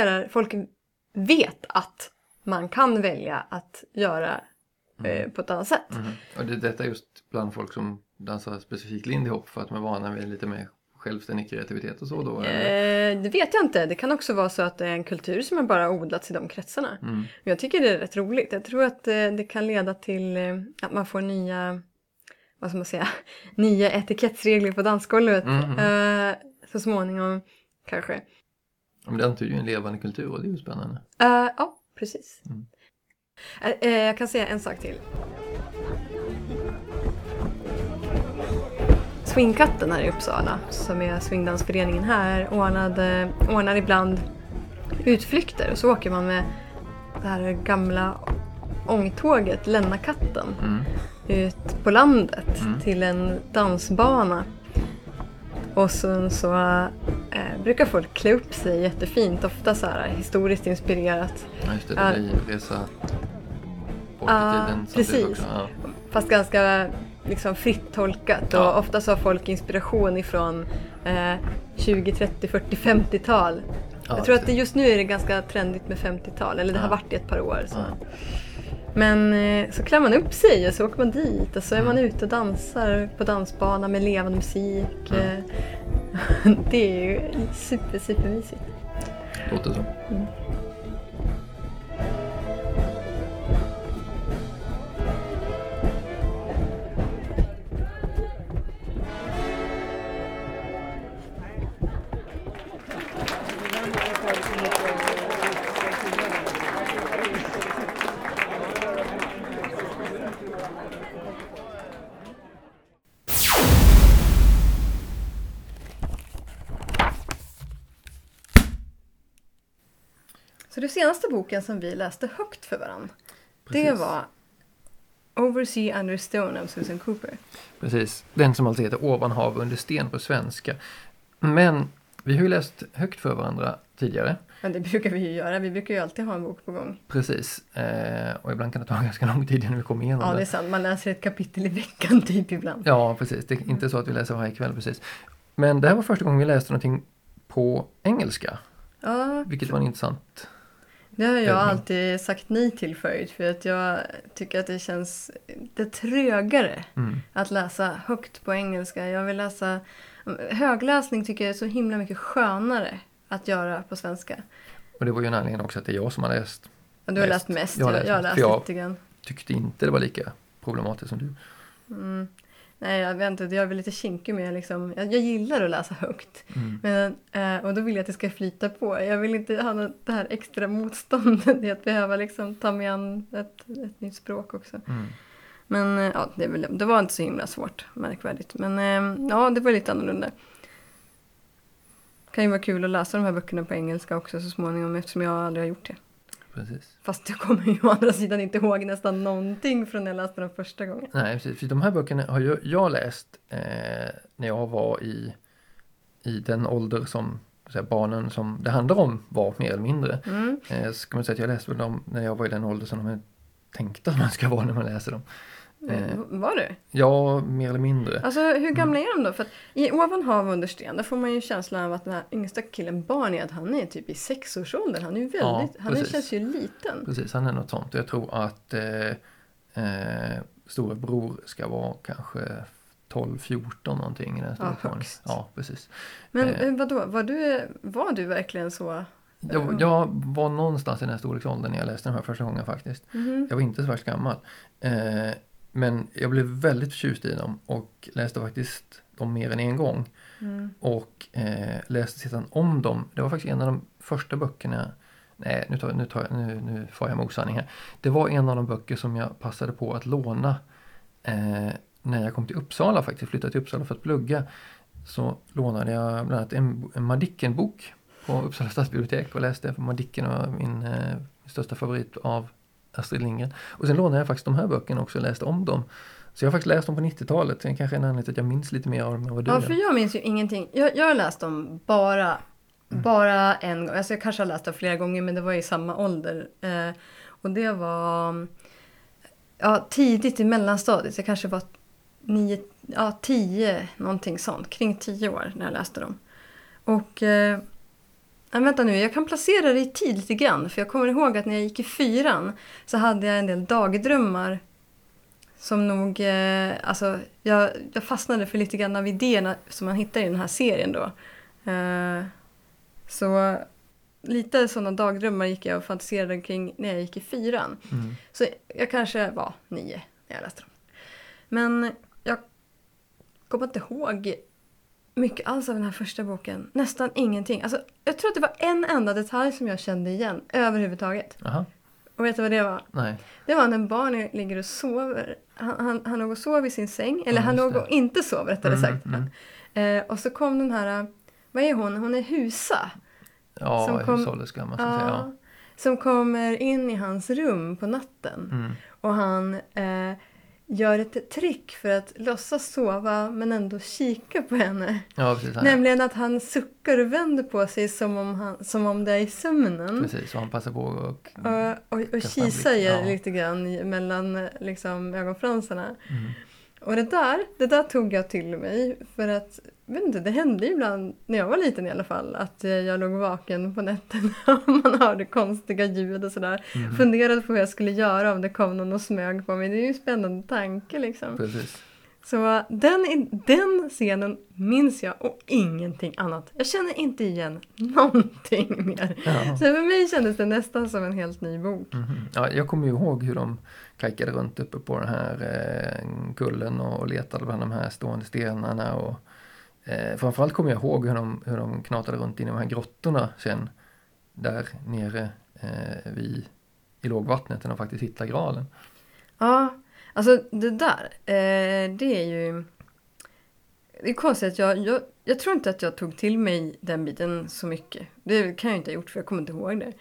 vet att man kan välja att göra på ett annat sätt.
Och detta är just bland folk som dansar specifikt Lindy Hop för att de är vana vid lite mer självständig kreativitet och så då?
Det vet jag inte. Det kan också vara så att det är en kultur som har bara odlats i de kretsarna. Men jag tycker det är rätt roligt. Jag tror att det kan leda till att man får nya vad ska man säga, 9 etikettsregler på dansgolvet så småningom kanske.
Men det antyder ju en levande kultur och det är ju spännande.
Ja, precis. Jag kan säga en sak till. Swingkatten här i Uppsala, som är swingdansföreningen här, ordnar ibland utflykter. Och så åker man med det här gamla ångtåget, Lennakatten, ut på landet till en dansbana. Och sen så brukar folk klä upp sig jättefint, ofta så här historiskt inspirerat.
Ja, just det, det blir resa bort i tiden.
Precis,
också,
fast ganska liksom fritt tolkat. Och ofta så har folk inspiration ifrån 20, 30, 40, 50-tal. Jag tror att just nu är det ganska trendigt med 50-tal, eller det har varit i ett par år. Så. Men så klär man upp sig och så åker man dit och så är man ute och dansar på dansbana med levande musik. Det är ju supermysigt.
Låter så.
Så den senaste boken som vi läste högt för varandra,
Precis.
det var Oversea Under Stone av Susan Cooper.
Precis, den som alltså heter Ovan hav under sten på svenska. Men vi har ju läst högt för varandra tidigare.
Men det brukar vi ju göra, vi brukar ju alltid ha en bok på gång.
Precis, och ibland kan det ta ganska lång tid innan vi kommer igenom det.
Ja, det är sant, man läser ett kapitel i veckan typ ibland.
Ja, precis, det är inte så att vi läser varje kväll precis. Men det här var första gången vi läste någonting på engelska.
Ja,
vilket var en intressant.
Det har jag alltid sagt nej till förut, för att jag tycker att det känns det trögare att läsa högt på engelska. Jag vill läsa, högläsning tycker jag är så himla mycket skönare att göra på svenska.
Och det var ju en anledning också att det är jag som har läst.
Ja, du har läst mest, jag har läst lite grann.
Tyckte inte det var lika problematiskt som du.
Nej, jag vet inte, jag är väl lite kinkig med liksom, jag gillar att läsa högt. Men, och då vill jag att det ska flyta på. Jag vill inte ha det här extra motståndet i att behöva liksom ta mig an ett nytt språk också. Men ja, det var inte så himla svårt, märkvärdigt. Men ja, det var lite annorlunda. Det kan ju vara kul att läsa de här böckerna på engelska också så småningom, eftersom jag aldrig har gjort det.
Precis.
Fast jag kommer ju å andra sidan inte ihåg nästan någonting från när jag läste dem första gången.
Nej, precis. För de här böckerna har jag läst när jag var i den ålder som barnen som det handlar om var mer eller mindre. Ska man säga att jag läste dem när jag var i den ålder som de tänkte att man ska vara när man läser dem.
Var du?
Ja, mer eller mindre.
Alltså hur gamla är de då? För att i Ovan hav under sten, där får man ju känslan av att den här yngsta killen Barney, han är typ i 6-årsåldern. Han är ju väldigt, han känns ju liten.
Precis, han är något sånt. Jag tror att storebror ska vara kanske 12-14 någonting i den storleksordningen. Ja, precis.
Men vadå? Var du verkligen så?
Jag var någonstans i den här storleksåldern när jag läste den här första gången faktiskt. Jag var inte så värst gammal. Men jag blev väldigt förtjust i dem och läste faktiskt dem mer än en gång. Och läste sedan om dem. Det var faktiskt en av de första böckerna. Nej, nu får jag med osanning här. Det var en av de böcker som jag passade på att låna när jag kom till Uppsala faktiskt. Flyttade till Uppsala för att plugga. Så lånade jag bland annat en Madicken-bok på Uppsala stadsbibliotek och läste. För Madicken var min största favorit av Astrid Lindgren. Och sen lånade jag faktiskt de här böckerna också och läste om dem. Så jag har faktiskt läst dem på 90-talet. Det kanske är en anledning till att jag minns lite mer av dem än vad du
Ja, för jag minns ju ingenting. Jag har läst dem bara en gång. Alltså jag kanske har läst dem flera gånger, men det var i samma ålder. Och det var tidigt i mellanstadiet. Jag kanske var 10, någonting sånt. Kring 10 år när jag läste dem. Och vänta nu, jag kan placera det i tid lite grann. För jag kommer ihåg att när jag gick i 4 så hade jag en del dagdrömmar som nog, jag fastnade för lite grann av idéerna som man hittar i den här serien då. Så lite sådana dagdrömmar gick jag och fantiserade kring när jag gick i 4. Så jag kanske var 9 när jag läste dem. Men jag kommer inte ihåg mycket alls av den här första boken. Nästan ingenting. Alltså, jag tror att det var en enda detalj som jag kände igen överhuvudtaget.
Aha.
Och vet du vad det var?
Nej.
Det var när barn ligger och sover. Han låg och sov i sin säng. Eller han låg och inte sov, rättare sagt. Och så kom den här... Vad är hon? Hon är Husa.
Ja, hushållerska man ska säga. Ja.
Som kommer in i hans rum på natten. Och han gör ett trick för att låtsas sova men ändå kika på henne.
Ja, precis.
Nämligen att han suckar och vänder på sig som om det är i sömnen.
Precis, så han passar på
och kisar lite grann mellan liksom, ögonfransarna. Och det där tog jag till mig för att, vet inte, det hände ibland när jag var liten i alla fall att jag låg vaken på nätterna och man hörde konstiga ljud och sådär. Funderade på vad jag skulle göra om det kom någon och smög på mig. Det är ju en spännande tanke liksom.
Precis.
Så den scenen minns jag och ingenting annat. Jag känner inte igen någonting mer. Ja. Så för mig kändes det nästan som en helt ny bok.
Ja, jag kommer ju ihåg hur de kajkade runt uppe på den här kullen och letade bland de här stående stenarna. Och, framförallt kommer jag ihåg hur de knatade runt in i de här grottorna sen där nere i lågvattnet när de faktiskt hittar graalen.
Ja, alltså det där, det är ju... Det är konstigt att jag tror inte att jag tog till mig den biten så mycket. Det kan jag inte ha gjort för jag kommer inte ihåg det.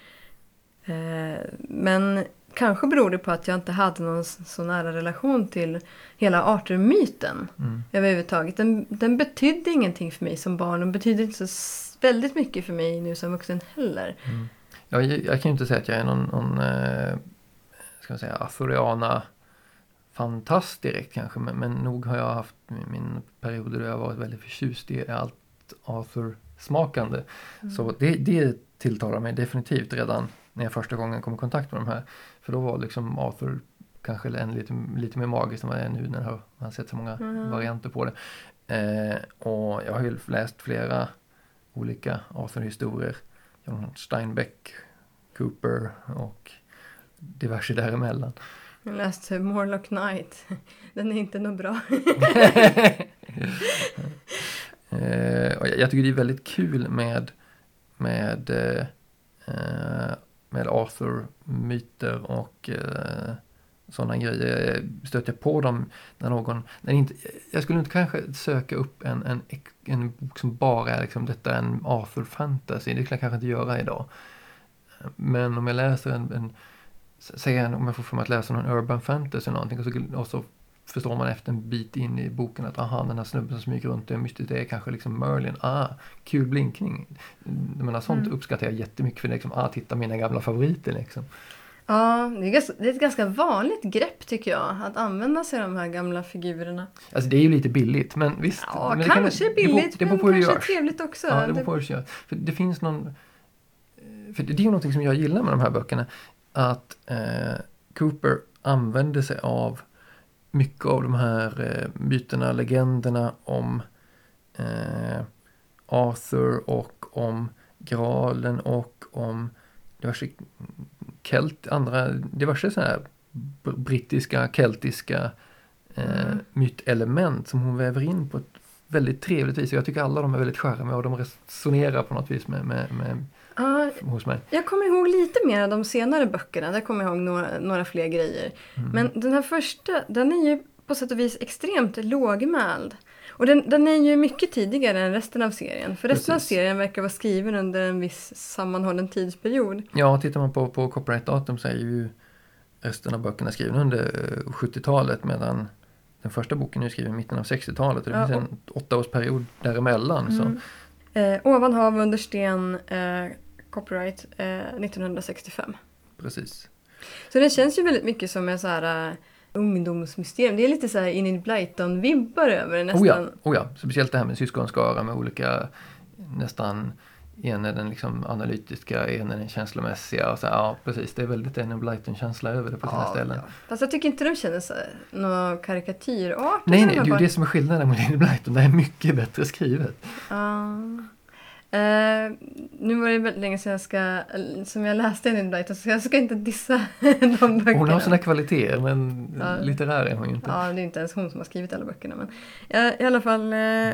Men kanske beror det på att jag inte hade någon så nära relation till hela Arthur-myten överhuvudtaget. Den betydde ingenting för mig som barn. Den betydde inte så väldigt mycket för mig nu som vuxen heller.
Ja, jag kan ju inte säga att jag är någon ska man säga, arthuriana fantast direkt kanske, men nog har jag haft min perioder där jag varit väldigt förtjust i allt Arthur-smakande. Så det tilltalar mig definitivt redan när jag första gången kom i kontakt med de här. För då var liksom Arthur kanske lite mer magiskt än vad det är nu när man sett så många varianter på det. Och jag har ju läst flera olika Arthur-historier. John Steinbeck, Cooper och diverse däremellan.
Jag läste Morlock Knight. Den är inte något bra.
Och jag tycker det är väldigt kul med Arthur-myter och sådana grejer. Stöter jag på dem när jag skulle inte kanske söka upp en bok som bara är liksom, detta är en Arthur-fantasy. Det kan jag kanske inte göra idag. Men om jag läser om jag får för mig att läsa någon urban fantasy eller någonting och så förstår man efter en bit in i boken att den här snubben som smyger runt det är kanske liksom Merlin. Kul blinkning. Men sånt uppskattar jag jättemycket för det liksom, titta mina gamla favoriter liksom.
Ja, det är ett ganska vanligt grepp tycker jag, att använda sig av de här gamla figurerna.
Alltså det är ju lite billigt, men visst.
Ja,
men
kanske billigt, men kanske trevligt också.
Ja, det beror på hur det görs. För det finns för det är ju någonting som jag gillar med de här böckerna, att Cooper använder sig av mycket av de här myterna, legenderna om Arthur och om Graalen och om diverse så här brittiska, keltiska mytelement som hon väver in på ett väldigt trevligt vis. Jag tycker alla de är väldigt charmiga och de resonerar på något vis med hos mig.
Jag kommer ihåg lite mer av de senare böckerna. Där kommer jag ihåg några fler grejer. Men den här första, den är ju på sätt och vis extremt lågmäld. Och den är ju mycket tidigare än resten av serien. För resten av serien verkar vara skriven under en viss sammanhållen tidsperiod.
Ja, tittar man på copyright-datum så är ju resten av böckerna skrivna under 70-talet medan den första boken är skriven i mitten av 60-talet. Och det finns en 8-årsperiod däremellan. Så.
Ovan hav under sten, copyright 1965.
Precis.
Så det känns ju väldigt mycket som en så här ungdomsmysterium. Det är lite så här Enid Blyton-vibbar över det nästan.
Oh ja, speciellt det här med syskonskara med olika nästan en är den liksom analytiska, en är den känslomässiga och så här, ja precis, det är väldigt Enid Blyton-känsla över det på sina ställen. Ja.
Fast jag tycker inte de känner så någon karikatyrart.
Nej, det är ju det som är skillnaden med Enid Blyton, det är mycket bättre skrivet.
Nu var det väldigt länge sedan som jag läste Enid Blyton, så jag ska inte dissa de böckerna.
Hon har sina kvaliteter, men litterär är hon ju inte.
Ja, det är inte ens hon som har skrivit alla böckerna. Men i alla fall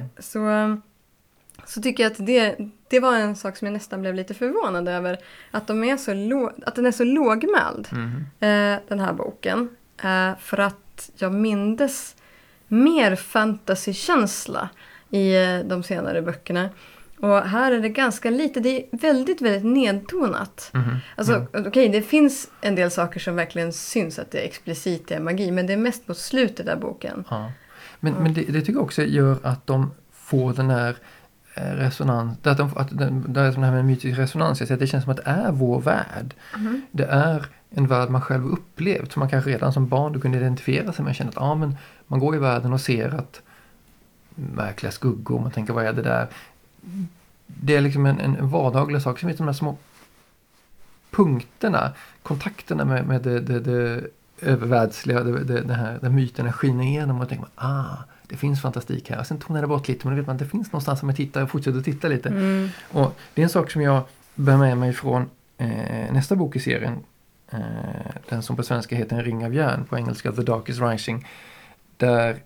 så tycker jag att det var en sak som jag nästan blev lite förvånad över. Att den är så lågmäld, den här boken. För att jag mindes mer fantasykänsla i de senare böckerna. Och här är det ganska lite, det är väldigt, väldigt nedtonat. Alltså, okej, det finns en del saker som verkligen syns att det är explicit, det är magi, men det är mest på slutet av boken.
Ja. Men det tycker jag också gör att de får den här resonans, det är sån här med mytisk resonans. Jag säger att det känns som att det är vår värld. Det är en värld man själv upplevt, som man kanske redan som barn du kunde identifiera sig med. Jag känner att men man går i världen och ser att märkliga skuggor, man tänker vad är det där? Det är liksom en vardaglig sak som är de här små punkterna, kontakterna med det övervärldsliga, där myterna skiner igenom och tänker man, det finns fantastik här. Sen tonar det bort lite, men då vet man att det finns någonstans som jag tittar och fortsätter att titta lite. Och det är en sak som jag bär med mig från nästa bok i serien, den som på svenska heter En ring av järn, på engelska The Darkest Rising, där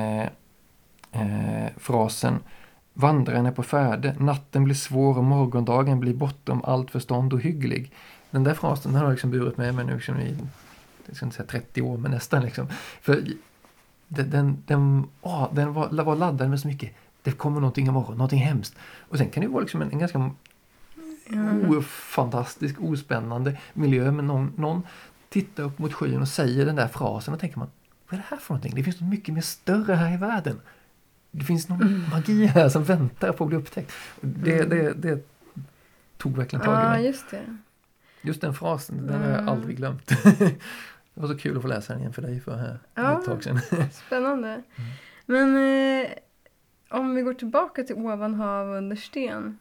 frasen "Vandraren är på färde, natten blir svår och morgondagen blir bortom allt förstånd och hygglig." Den där frasen den har liksom burit med mig nu liksom i, jag ska inte säga 30 år, men nästan liksom. För den var laddad med så mycket. Det kommer någonting imorgon, någonting hemskt. Och sen kan det vara liksom en ganska fantastisk, ospännande miljö, men någon tittar upp mot skyn och säger den där frasen och tänker man, vad är det här för någonting? Det finns något mycket mer större här i världen. Det finns någon magi här som väntar på att bli upptäckt. Det tog verkligen tag i mig.
Ja, just det.
Just den frasen, den har jag aldrig glömt. Det var så kul att få läsa den igen för dig för här ett tag sedan.
Spännande. Men om vi går tillbaka till Ovan hav under sten.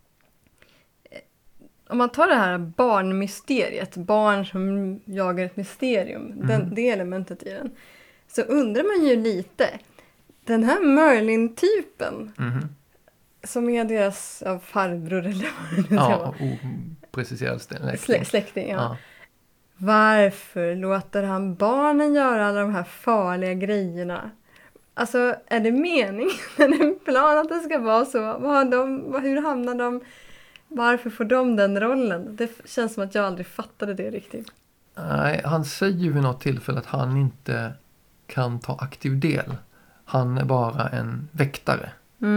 Om man tar det här barnmysteriet, barn som jagar ett mysterium, det elementet i den, så undrar man ju lite, den här Merlin-typen, som är deras farbror eller vad det
var. Opreciserad
släkting. Ja. Varför låter han barnen göra alla de här farliga grejerna? Alltså, är det meningen? Är det en plan att det ska vara så? Hur hamnar de? Varför får de den rollen? Det känns som att jag aldrig fattade det riktigt.
Nej, han säger ju vid något tillfälle att han inte kan ta aktiv del. Han är bara en väktare.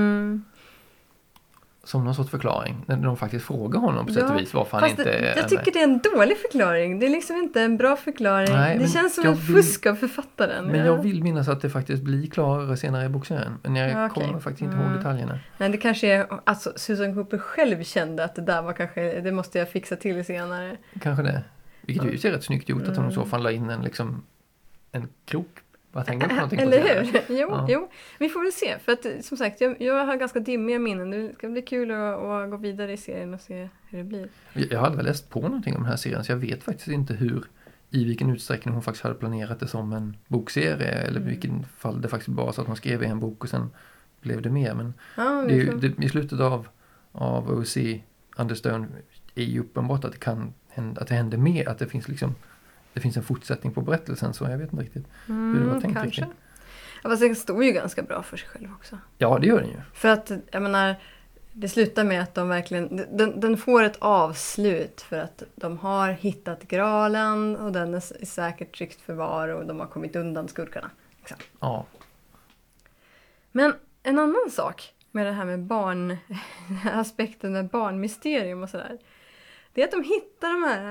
Som någon sorts förklaring. När de faktiskt frågar honom på sätt och vis varför han inte...
Jag tycker det är en dålig förklaring. Det är liksom inte en bra förklaring. Nej, det känns som en fusk av författaren.
Men jag vill minnas att det faktiskt blir klarare senare i boken. Men jag kommer faktiskt inte ihåg detaljerna.
Nej, det kanske är... Alltså, Susan Cooper själv kände att det där var kanske... Det måste jag fixa till senare.
Kanske det. Vilket ju ser rätt snyggt gjort att hon i så fall la in en krok.
Eller hur? Jo, vi får väl se. För att som sagt, jag har ganska dimmiga minnen. Det ska bli kul att gå vidare i serien och se hur det blir.
Jag hade väl läst på någonting om den här serien, så jag vet faktiskt inte i vilken utsträckning hon faktiskt hade planerat det som en bokserie, eller i vilken fall det faktiskt bara så att hon skrev en bok och sen blev det mer. Men i slutet av OC Understone är ju uppenbart att det händer mer, att det finns en fortsättning på berättelsen, så jag vet inte riktigt hur det var tänkt.
Kanske. Ja, fast den står ju ganska bra för sig själv också.
Ja, det gör den ju.
För att, jag menar, det slutar med att de verkligen... Den får ett avslut för att de har hittat graalen och den är säkert tryggt förvar och de har kommit undan skurkarna. Liksom.
Ja.
Men en annan sak med det här med aspekten med barnmysterium och sådär, det är att de hittar de här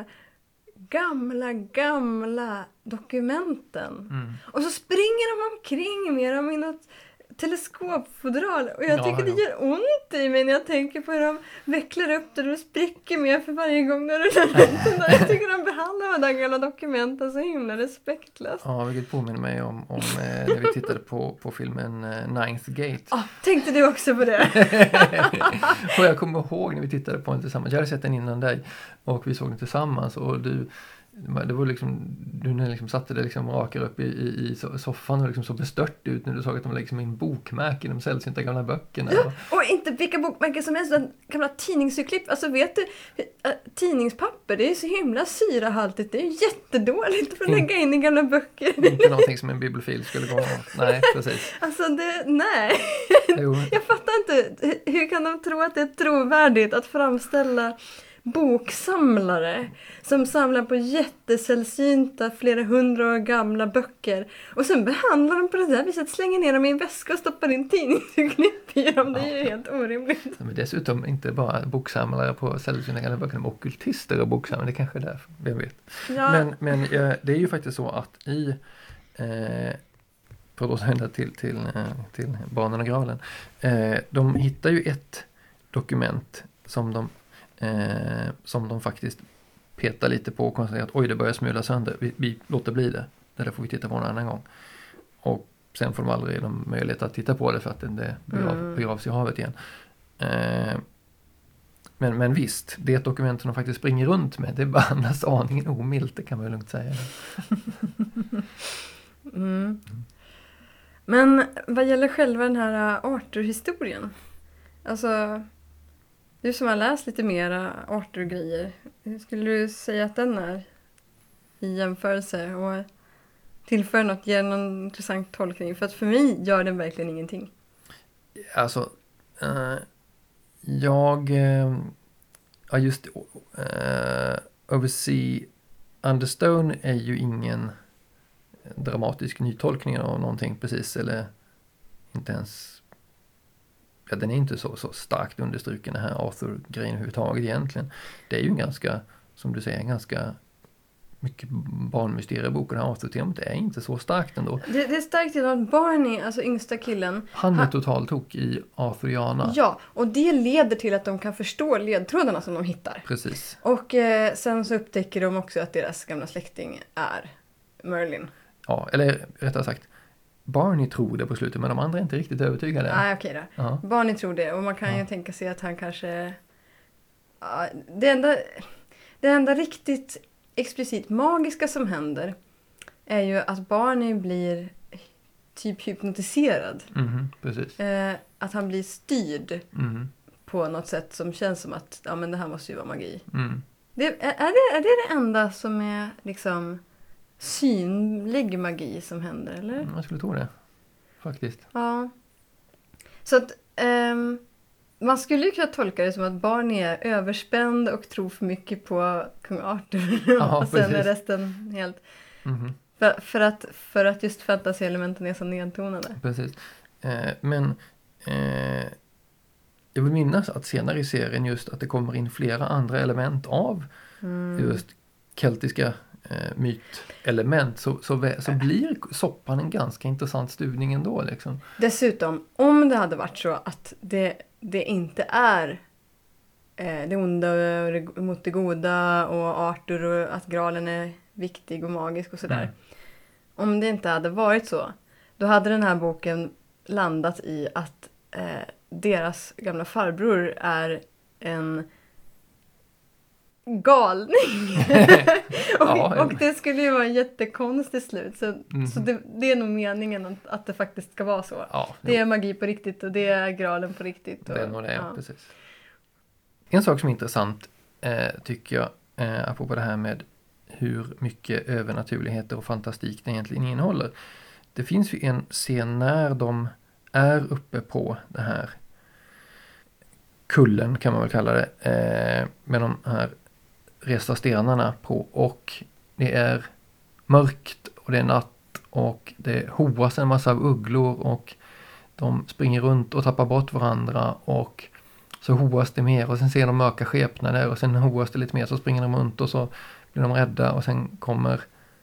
gamla dokumenten. Och så springer de omkring med dem i något teleskopfodral. Och jag tycker det gör ont i mig när jag tänker på hur de vecklar upp det och det spricker mer för varje gång när du där. Jag tycker de behandlar de där gamla dokumenten så himla respektlöst.
Ja, vilket påminner mig om när vi tittade på filmen Ninth Gate.
Tänkte du också på det?
Och jag kommer ihåg när vi tittade på den tillsammans. Jag hade sett den innan dig och vi såg den tillsammans och du Det var liksom, du när liksom satte det liksom rakare upp i soffan och liksom så bestört ut när du såg att de liksom in bokmärken, de sällsynta gamla böckerna.
Och inte vilka bokmärken som helst, utan gamla tidningsurklipp. Alltså vet du, tidningspapper, det är så himla syrahaltigt. Det är ju jättedåligt att lägga in i gamla böcker.
Inte någonting som en bibliofil skulle gå med. Nej, precis.
Alltså nej. Jag fattar inte, hur kan de tro att det är trovärdigt att framställa boksamlare som samlar på jättesällsynta flera 100 år gamla böcker och sen behandlar de på det där viset, slänger ner dem i en väska och stoppar in tidningsurklipp i dem. Det är ju helt orimligt.
Men dessutom inte bara boksamlare på sällsynta gamla böcker, men ockultister och boksamlare, det kanske är därför, vem vet.
Ja.
Men det är ju faktiskt så att i för att återvända till Barnen och Graalen, de hittar ju ett dokument som de faktiskt petar lite på och konstaterar att oj, det börjar smula sönder. Vi låter bli det. Det där får vi titta på en annan gång. Och sen får de aldrig möjlighet att titta på det för att det begravs i havet igen. Men visst, det dokument som de faktiskt springer runt med, det behandlas aningen omilt, det kan man ju lugnt säga.
Men vad gäller själva den här Arthur-historien, alltså du som har läst lite mera Arthur-grejer, hur skulle du säga att den är i jämförelse och tillför något, ger någon intressant tolkning? För att för mig gör den verkligen ingenting.
Alltså, Oversea Understone är ju ingen dramatisk nytolkning av någonting precis, eller inte ens, ja, den är inte så starkt understruken, den här Arthur-grejen överhuvudtaget egentligen. Det är ju en ganska, som du säger, en ganska mycket barnmysteriebok, och den här Arthur-temat är inte så starkt ändå.
Det är starkt genom att Barney, alltså yngsta killen,
han är totalt tok i Arthuriana.
Ja, och det leder till att de kan förstå ledtrådarna som de hittar.
Precis.
Och sen så upptäcker de också att deras gamla släkting är Merlin.
Ja, eller rättare sagt, Barney tror det på slutet, men de andra är inte riktigt övertygade.
Nej, okej då.
Ja.
Barney tror det, och man kan ju tänka sig att han kanske... Ja, det enda riktigt explicit magiska som händer är ju att Barney blir typ hypnotiserad.
Precis.
Att han blir styrd på något sätt som känns som att ja, men det här måste ju vara magi. Är det enda som är liksom synlig magi som händer, eller?
Jag skulle tro det, faktiskt.
Ja. Så att man skulle ju kunna tolka det som att Barney är överspänd och tror för mycket på kung Arthur.
Ja,
och sen
precis.
är resten helt... För att just fantasielementen är så nedtonade.
Precis. Men jag vill minnas att senare i serien just att det kommer in flera andra element av just keltiska mytelement, så blir soppan en ganska intressant stuvning ändå. Liksom.
Dessutom, om det hade varit så att det inte är det onda mot det goda och Arthur och att Graalen är viktig och magisk och sådär. Om det inte hade varit så, då hade den här boken landat i att deras gamla farbror är en galning. och det skulle ju vara en jättekonstig slut. Så det är nog meningen att det faktiskt ska vara så. Ja, det är magi på riktigt och det är Graalen på riktigt.
Det är nog det, precis. En sak som är intressant tycker jag, apropå det här med hur mycket övernaturligheter och fantastik det egentligen innehåller. Det finns ju en scen när de är uppe på det här kullen, kan man väl kalla det, med de här resta stenarna på, och det är mörkt och det är natt och det hoas en massa av ugglor och de springer runt och tappar bort varandra, och så hoas det mer och sen ser de mörka skepnader och sen hoas det lite mer, så springer de runt och så blir de rädda och sen kommer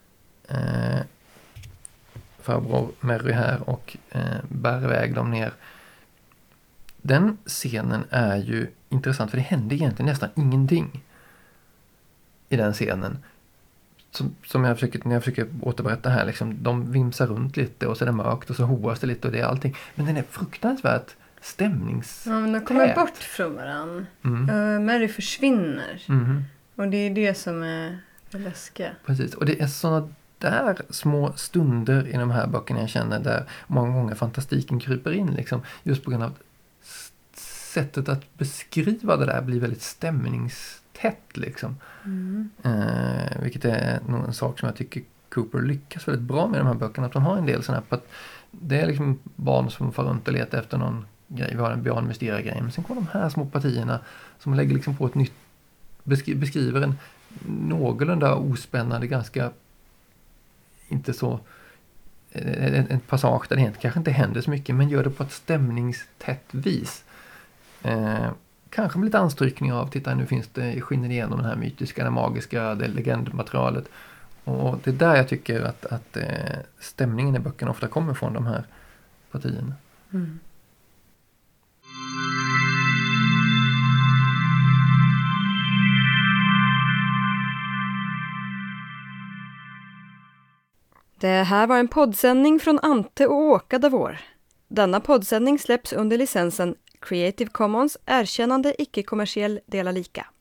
farbror Merry här och bär iväg dem ner. Den scenen är ju intressant för det händer egentligen nästan ingenting i den scenen. Som när jag försöker återberätta här, liksom, de vimsar runt lite och så är det mörkt och så hoas det lite och det är allting. Men den är fruktansvärt stämnings.
Ja, men de kommer bort från varandra. Mary försvinner. Och det är det som är Läskiga.
Precis, och det är sådana där små stunder i de här böckerna jag känner där många fantastiken kryper in liksom. Just på grund av sättet att beskriva det där blir väldigt stämningstätt liksom. Vilket är en sak som jag tycker Cooper lyckas väldigt bra med de här böckerna. Att de har en del sådana här, det är liksom barn som får runt och letar efter någon grej. Vi har en Björn Mysteria-grej. Men sen kommer de här små partierna som lägger liksom på ett nytt, beskriver en någorlunda ospännande, ganska inte så en passage där det kanske inte händer så mycket, men gör det på ett stämningstätt vis. Kanske med lite anstrykning av, titta nu finns det, skiner igenom den här mytiska, den magiska, det legendmaterialet. Och det är där jag tycker att stämningen i böckerna ofta kommer från de här partierna.
Det här var en poddsändning från Ante och Åka Davor. Denna poddsändning släpps under licensen Creative Commons erkännande icke-kommersiell dela lika.